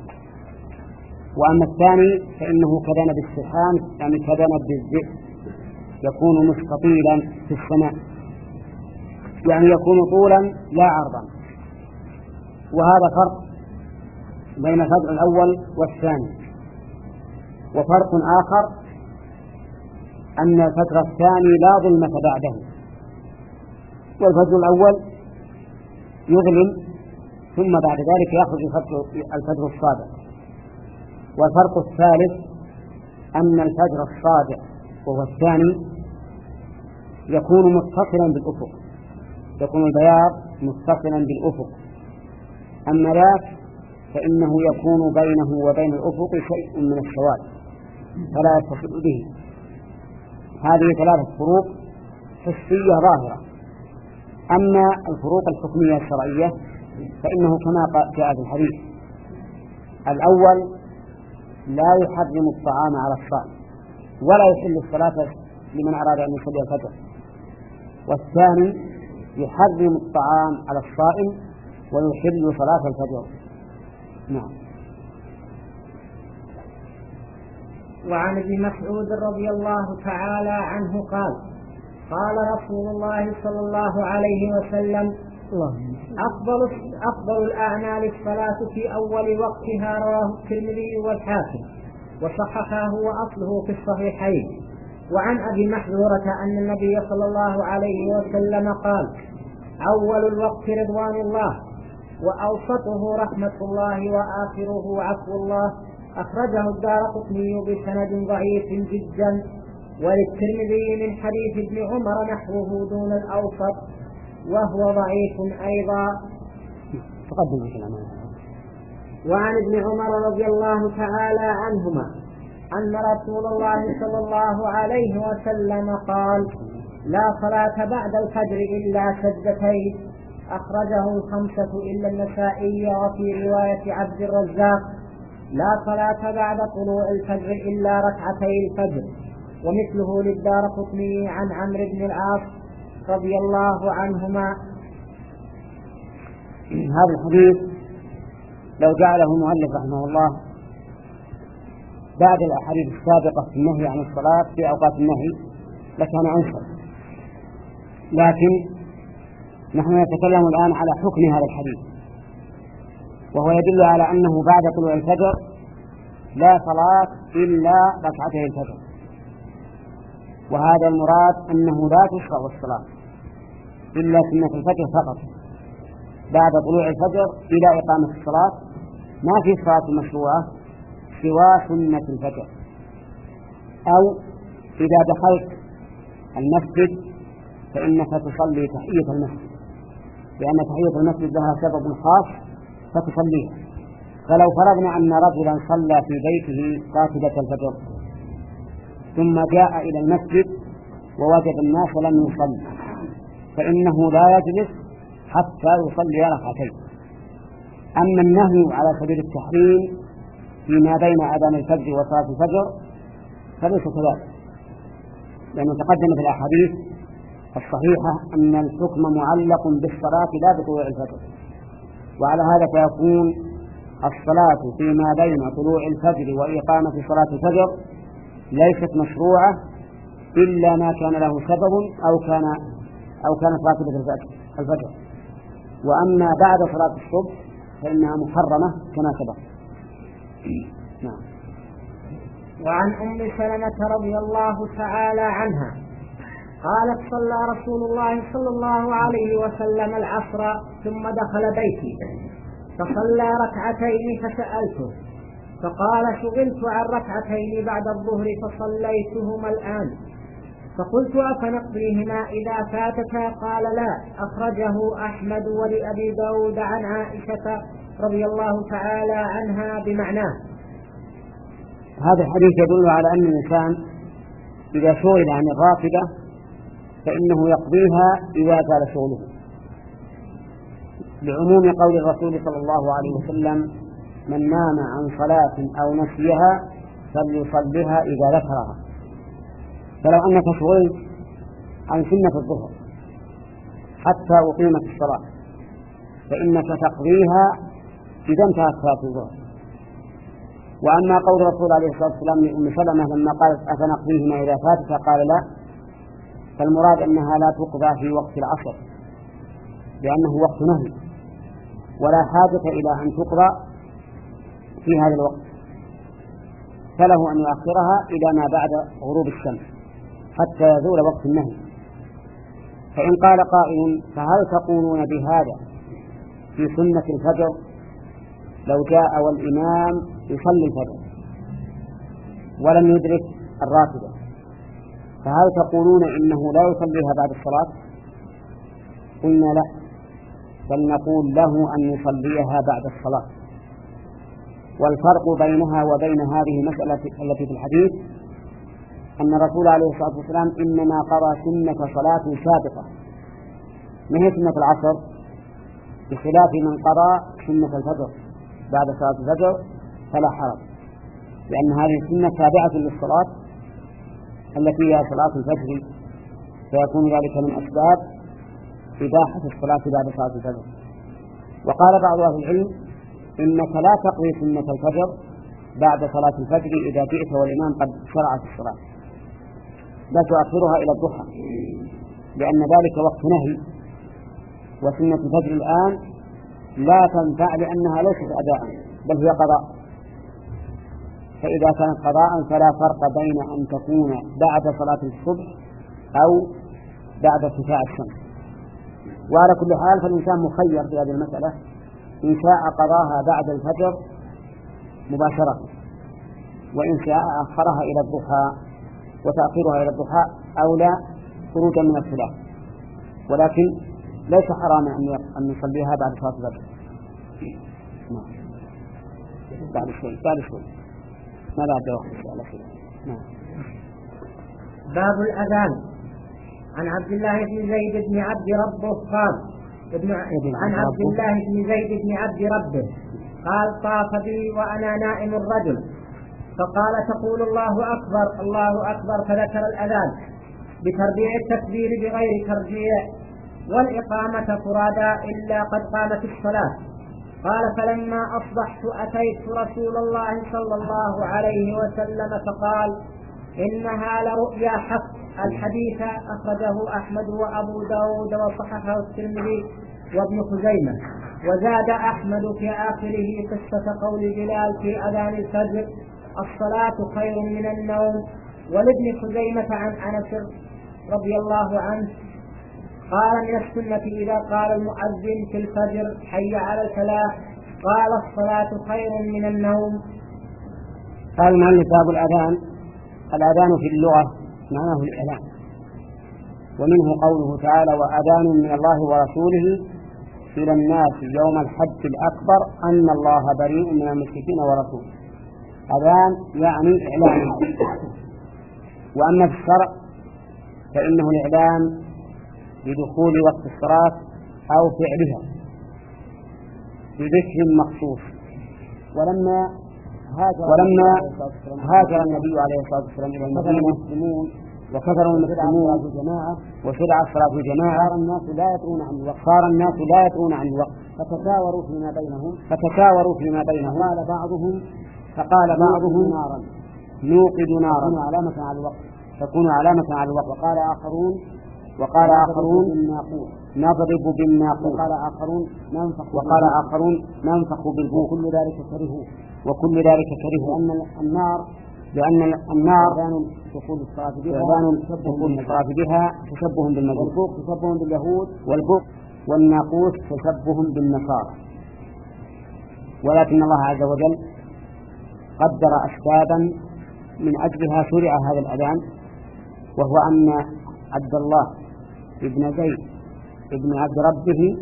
وأما الثاني فإنه كذنب السرحان، يعني كذنب الذئب، يكون مستطيلا في السماء، يعني يكون طولا لا عرضا. وهذا فرق بين الفجر الأول والثاني. وفرق آخر أن الفجر الثاني لا ظلمة بعده، والفجر الأول يظلم ثم بعد ذلك يخرج الفجر الصادق. والفرق الثالث أن الفجر الصادق وهو الثاني يكون متصلا بالأفق، يكون البياض متصلا بالأفق. أما ذاك فإنه يكون بينه وبين الأفق شيء من السواد فلا يتصل به. هذه ثلاثة فروق حسية ظاهرة. أما الفروق الحكمية الشرعية فإنه كما جاء في الحديث: الأول لا يحرم الطعام على الصائم ولا يحل الصلاة لمن أراد أن يصلي الفجر، والثاني يحرم الطعام على الصائم ويحل صلاة الفجر. نعم. وعن ابن مسعود رضي الله تعالى عنه قال: قال رسول الله صلى الله عليه وسلم: أفضل, أفضل الأعمال الصلاة في أول وقتها. رواه الترمذي والحاكم وصححه وأصله في الصحيحين. وعن أبي محذورة أن النبي صلى الله عليه وسلم قال: أول الوقت رضوان الله، وأوسطه رحمة الله، وآخره عفو الله. أخرجه الدارقطني بسند ضعيف جدا، وللترمذي من حديث ابن عمر نحوه دون الأوسط وهو ضعيف أيضا. تقدم الكلام. وعن ابن عمر رضي الله تعالى عنهما أن رسول الله صلى الله عليه وسلم قال: لا صلاة بعد الفجر إلا سجدتين. أخرجه الخمسة إلا النسائي. وفي رواية عبد الرزاق: لا صلاة بعد طلوع الفجر إلا ركعتي الفجر. ومثله للدارقطني عن عمرو بن العاص رضي الله عنهما. هذا الحديث لو جعله المؤلف رحمه الله بعد الأحاديث السابقة في النهي عن الصلاة في أوقات النهي لكان أنسب، لكن نحن نتكلم الآن على حكم هذا الحديث، وهو يدل على أنه بعد طلوع الفجر لا صلاة إلا ركعتي الفجر. وهذا المراد أنه لا تشرع الصلاة إلا سنة الفجر فقط. بعد طلوع الفجر إلى إقامة الصلاة ما في صلاة مشروعة سوى سنة الفجر. أو إذا دخلت المسجد فإنك تصلي تحية المسجد، لأن تحية المسجد لها سبب خاص فتصليها. فلو فرضنا أن رجلا صلى في بيته راتبة الفجر ثم جاء إلى المسجد ووجد الناس لم يصلي فإنه لا يجلس حتى يصلي ركعتين. أما النهي على سبيل التحريم فيما بين أذان الفجر وصلاة الفجر فليس كذلك، لأنه تقدم في الأحاديث الصحيحة أن الحكم معلق بالصلاة لا بطلوع الفجر. وعلى هذا فيكون الصلاة فيما بين طلوع الفجر وإقامة صلاة الفجر ليست مشروعة إلا ما كان له سبب أو كان أو كانت راتبة الفجر. وأما بعد صلاة الصبح فإنها محرمة كما سبق. نعم. وعن أم سلمة رضي الله تعالى عنها قالت: صلى رسول الله صلى الله عليه وسلم العصر ثم دخل بيتي فصلى ركعتين فسألته فقال شغلت عن ركعتين بعد الظهر فصليتهما الآن. فقلت أفنقضيهما إذا فاتتا؟ قال لا. أخرجه أحمد ولأبي داود عن عائشة رضي الله تعالى عنها بمعناه. هذا الحديث يدل على أن الإنسان إذا شغل عن الراتبة فإنه يقضيها إذا زال شغله، لعموم قول الرسول صلى الله عليه وسلم: من نام عن صلاة أو نسيها فليصلها إذا ذكرها. فلو أنك شغلت عن سنة الظهر حتى أقيمت الصلاة فإنك تقضيها إذا انتهت صلاة الظهر. وأما قول الرسول عليه الصلاة والسلام لأم سلمة لما قالت أفنقضيهما إذا فاتت قال لا، فالمراد أنها لا تقضى في وقت العصر لأنه وقت نهي، ولا حاجة إلى أن تقضى في هذا الوقت، فله أن يؤخرها إلى ما بعد غروب الشمس حتى يزول وقت النهي. فإن قال قائل: فهل تقولون بهذا في سنة الفجر لو جاء والإمام يصلي الفجر ولم يدرك الراتبة، فهل تقولون إنه لا يصليها بعد الصلاة؟ قلنا لا، بل نقول له أن يصليها بعد الصلاة. والفرق بينها وبين هذه المسألة التي في الحديث أن الرسول عليه الصلاة والسلام إنما قضى سنة صلاة سابقة ما هي سنة العصر، بخلاف من قضى سنة الفجر بعد صلاة الفجر فلا حرج، لأن هذه السنة تابعة للصلاة التي هي صلاة الفجر، فيكون ذلك من أسباب إباحة الصلاة بعد صلاة الفجر. وقال بعض أهل العلم: إنك لا تقضي سنة الفجر بعد صلاة الفجر إذا جئت والإمام قد شرع في الصلاة، لا تؤخرها إلى الضحى، لأن ذلك وقت نهي، وسنة الفجر الآن لا تنفع لأنها ليست أداء بل هي قضاء. فإذا كانت قضاء فلا فرق بين أن تكون بعد صلاة الصبح أو بعد ارتفاع الشمس. وعلى كل حال فالإنسان مخير في هذه المسألة، إن شاء قضاها بعد الفجر مباشرة، وإن شاء أخرها إلى الضحى، وتأخيرها إلى الضحى أولى خروجا من الخلاف، ولكن ليس حراما أن نصليها بعد صلاة الفجر. بعد شوي بعد شوي ما بعد وقت إن شاء الله خير. باب الأذان. عن عبد الله بن زيد بن عبد ربه قال ابن عن عبد الله بن زيد بن عبد ربه قال: طاف بي وأنا نائم الرجل فقال: تقول الله أكبر الله أكبر، فذكر الأذان بتربيع التكبير بغير ترجيع، والإقامة فرادا إلا قد قامت الصلاة. قال: فلما أصبحت أتيت رسول الله صلى الله عليه وسلم فقال: إنها لرؤيا حق. الحديث أخرجه أحمد وأبو داود وصححه الترمذي وابن خزيمة. وزاد أحمد في آخره قصة قول بلال في أذان الفجر: الصلاة خير من النوم. ولابن خزيمة عن أنس رضي الله عنه قال: من السنة إذا قال المؤذن في الفجر: حي على الفلاح، قال: الصلاة خير من النوم. قال المؤلف: باب الأذان. الأذان في اللغة معناه الإعلان، ومنه قوله تعالى: وأذان من الله ورسوله إلى الناس يوم الحج الأكبر أن الله بريء من المشركين ورسوله. أذان يعني إعلان. وأما في الشرع فإنه الإعلان بدخول وقت الصلاة أو فعلها بذكر مخصوص. ولما هاجر ولما هاجر النبي عليه الصلاة والسلام إلى المدينة وكثروا المسلمون وشرع الصلاة جماعة، صار الناس لا يدرون عن الوقت صار الناس لا يدرون عن الوقت فتشاوروا فيما بينهم فتشاوروا فيما بينهم قال بعضهم فقال بعضهم نارا نوقد نارا علامة على الوقت تكون علامة على الوقت، وقال آخرون وقال آخرون نضرب بالناقور، وقال آخرون ننفخ وقال آخرون ننفخ بالبوق، وكل ذلك كرهوه وكل ذلك كرهوه أن النار لأن النار بان دخول الصلاة بها دخول الصلاة بها تشبه بالمجوس، والبوق تشبه باليهود، والبوق والناقوس تشبه بالنصارى. ولكن الله عز وجل قدر أسبابا من أجلها شرع هذا الأذان، وهو أن عبد الله ابن زيد ابن عبد ربه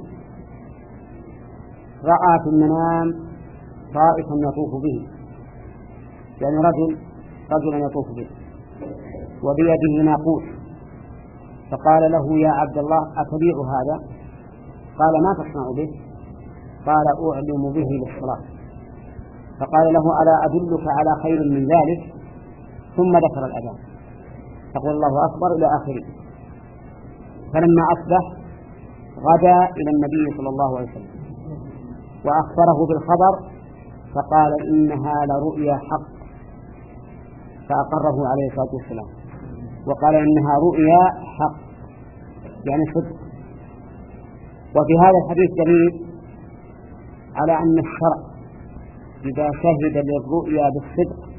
رأى في المنام طائفا يطوف به، يعني رجل رجلا يطوف به وبيده ناقوس، فقال له يا عبد الله أتبيع هذا؟ قال ما تصنع به؟ قال أعلم به للصلاة. فقال له ألا أدلك على خير من ذلك؟ ثم ذكر الأذان، تقول الله أكبر إلى آخره. فلما أصبح غدا إلى النبي صلى الله عليه وسلم وأخبره بالخبر، فقال إنها لرؤيا حق، فأقره عليه الصلاة والسلام وقال إنها رؤيا حق يعني صدق. وفي هذا الحديث دليل على أن الشرع إذا شهد للرؤيا بالصدق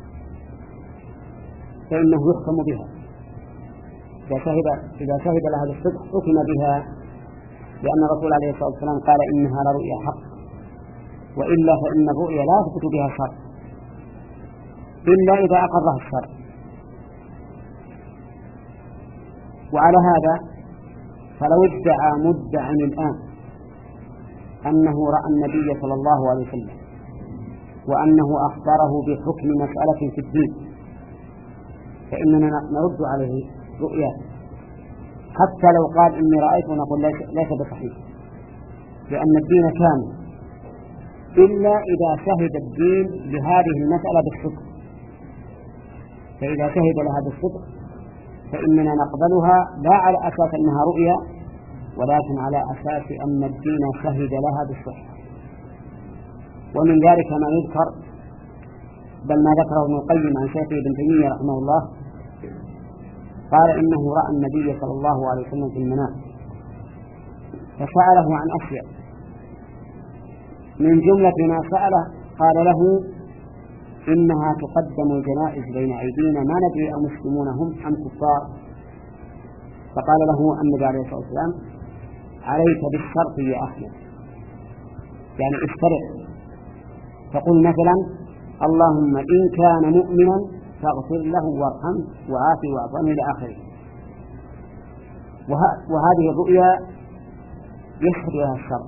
فإنه يحكم بها، إذا شهد إذا شهد لها بالصدق حكم بها، لأن الرسول عليه الصلاة والسلام قال إنها لرؤيا حق، وإلا فإن الرؤيا لا يثبت بها شرع إلا إذا أقرها الشرع. وعلى هذا فلو ادعى مدع الآن أنه رأى النبي صلى الله عليه وسلم وأنه أخبره بحكم مسألة في الدين فإننا نرد عليه رؤيا، حتى لو قال إني رأيت ونقول ليس بصحيح، لأن الدين كامل إلا إذا شهد الدين بهذه المسألة بالصدق، فإذا شهد لها بالصدق فإننا نقبلها لا على أساس أنها رؤيا، ولكن على أساس أن الدين شهد لها بالصحة. ومن ذلك ما يذكر بل ما ذكره ابن القيم عن شيخه ابن تيمية رحمه الله، قال إنه رأى النبي صلى الله عليه وسلم في المنام فسأله عن أشياء، من جملة ما سأله قال له إنها تقدم الجنائز بين أيدينا ما ندري أمسلمون هم أم كفار، فقال له النبي عليه الصلاة والسلام عليك بالشرط يا أحمد، يعني اشترط، تقول مثلا اللهم إن كان مؤمنا فاغفر له وارحمه وعافه واعف عنه إلى آخره. وهذه الرؤيا يشهد لها الشرع،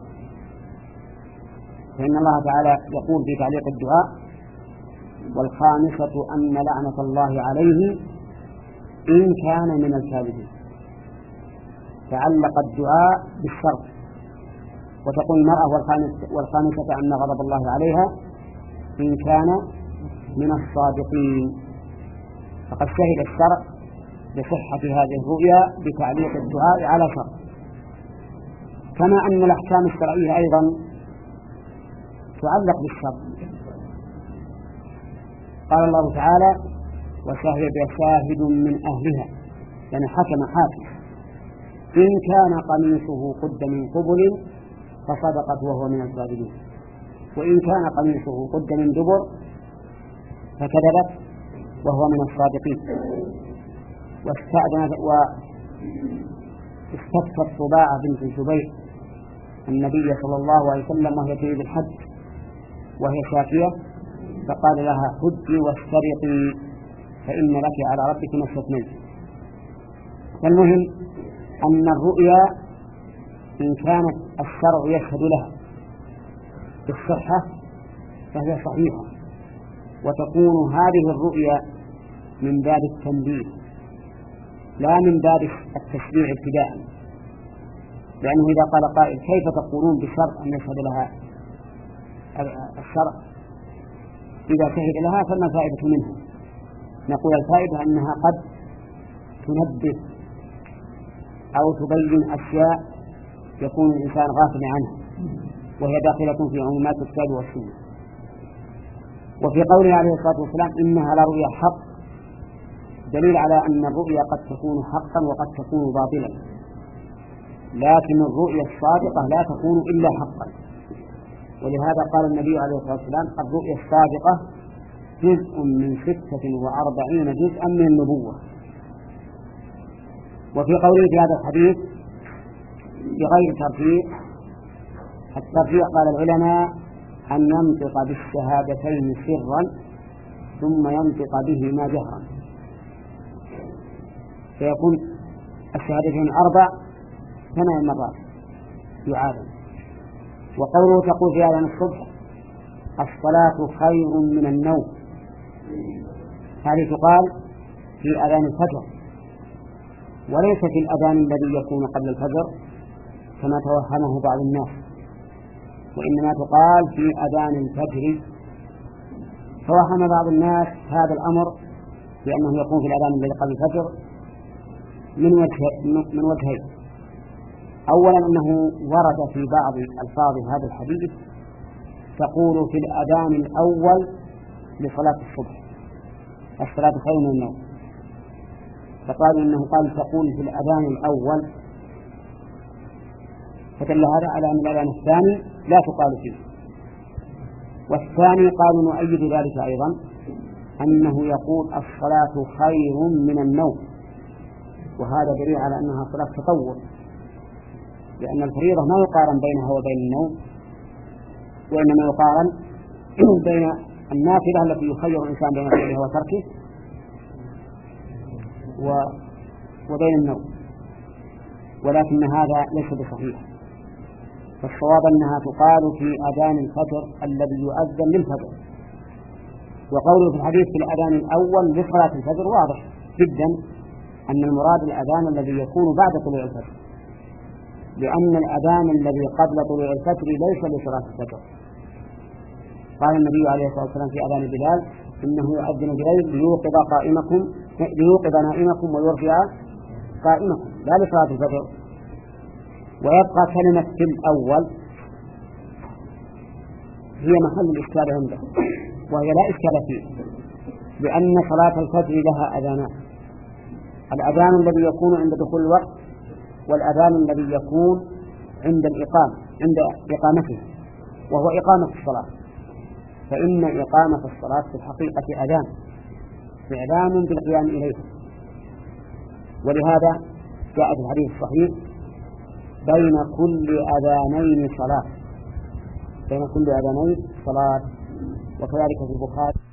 فإن الله تعالى يقول في تعليق الدعاء والخامسة أن لعنة الله عليه إن كان من الكاذبين، تعلق الدعاء بالشرط. وتقول المرأة والخامسة أن غضب الله عليها إن كان من الصادقين، فقد شهد الشرع بصحة هذه الرؤيا بتعليق الدعاء على شرط. كما أن الأحكام الشرعية أيضا تعلق بالشرط. قال الله تعالى وشهد شاهد من أهلها، يعني حكم حاكم إن كان قميصه قد من قبل فصدقت وهو من الكاذبين، وإن كان قميصه قد من دبر فكذبت وهو من الصادقين. واستأذنت واستفتت صباعة بنت الزبير النبي صلى الله عليه وسلم وهي تريد الحج وهي شاكية، فقال لها حجي واسترقي فإن لك على ربك ما استثنيت. فالمهم أن الرؤيا إن كانت الشرع يشهد لها بالصحة فهي صحيحة، وتكون هذه الرؤيا من باب التنبيه لا من باب التشريع ابتداء، لأنه إذا قال قائل كيف تقولون بشرط أن يشهد لها الشرع إذا شهد لها فما الفائدة منها؟ نقول الفائدة أنها قد تنبه أو تبين أشياء يكون الإنسان غافل عنها وهي داخلة في عمومات الكتاب والسنة. وفي قوله عليه الصلاة والسلام إنها لرؤيا حق دليل على أن الرؤيا قد تكون حقا وقد تكون باطلا، لكن الرؤيا الصادقة لا تكون إلا حقا. ولهذا قال النبي عليه الصلاة والسلام الرؤيا الصادقة جزء من ستة وأربعين جزءا من النبوة. وفي قوله في هذا الحديث بغير ترفيع، الترفيع قال العلماء أن ينطق بالشهادتين سرا ثم ينطق بهما جهرا، فيكون الشهادتين أربع ثمان مرات يعادل. وقوله تقول في أذان الصبح الصلاة خير من النوم، هذه تقال في أذان الفجر، وليس في الأذان الذي يكون قبل الفجر كما توهمه بعض الناس، وإنما تقال في أذان الفجر. توهم بعض الناس هذا الأمر بأنه يكون في الأذان الذي قبل الفجر من وجه من وجهين. أولا أنه ورد في بعض ألفاظ هذا الحديث تقول في الأذان الأول لصلاة الصبح الصلاة خير من النوم، فقالوا إنه قال تقول في الأذان الأول، فدل هذا على أن الأذان الثاني لا تقال فيه. والثاني قالوا نؤيد ذلك أيضا أنه يقول الصلاة خير من النوم، وهذا دليل على أنها صلاة تطور، لأن الفريضة ما يقارن بينها وبين النوم، وإنما يقارن بين النافلة التي يخير الإنسان بين فعلها وتركه وبين النوم، ولكن هذا ليس بصحيح. فالصواب أنها تقال في أذان الفجر الذي يؤذن للفجر. وقوله في الحديث في الأذان الأول لصلاة الفجر واضح جدا أن المراد الأذان الذي يكون بعد طلوع الفجر، لأن الأذان الذي قبل طلوع الفجر ليس لصلاة الفجر. قال النبي عليه الصلاة والسلام في أذان بلال إنه يؤذن بليل ليوقظ قائمكم ليوقظ نائمكم ويرجع قائمكم، لا لصلاة الفجر. ويبقى كلمة في الأول هي محل الإشكال عنده، وهي لا إشكال فيه، لأن صلاة الفجر لها أذانان: الأذان الذي يكون عند دخول الوقت، والأذان الذي يكون عند الإقامة عند إقامته وهو إقامة الصلاة. فإن إقامة الصلاة في الحقيقة أذان إعلان بالقيام إليه، ولهذا جاء في الحديث الصحيح بين كل أذانين صلاة بين كل أذانين صلاة وكذلك في البخاري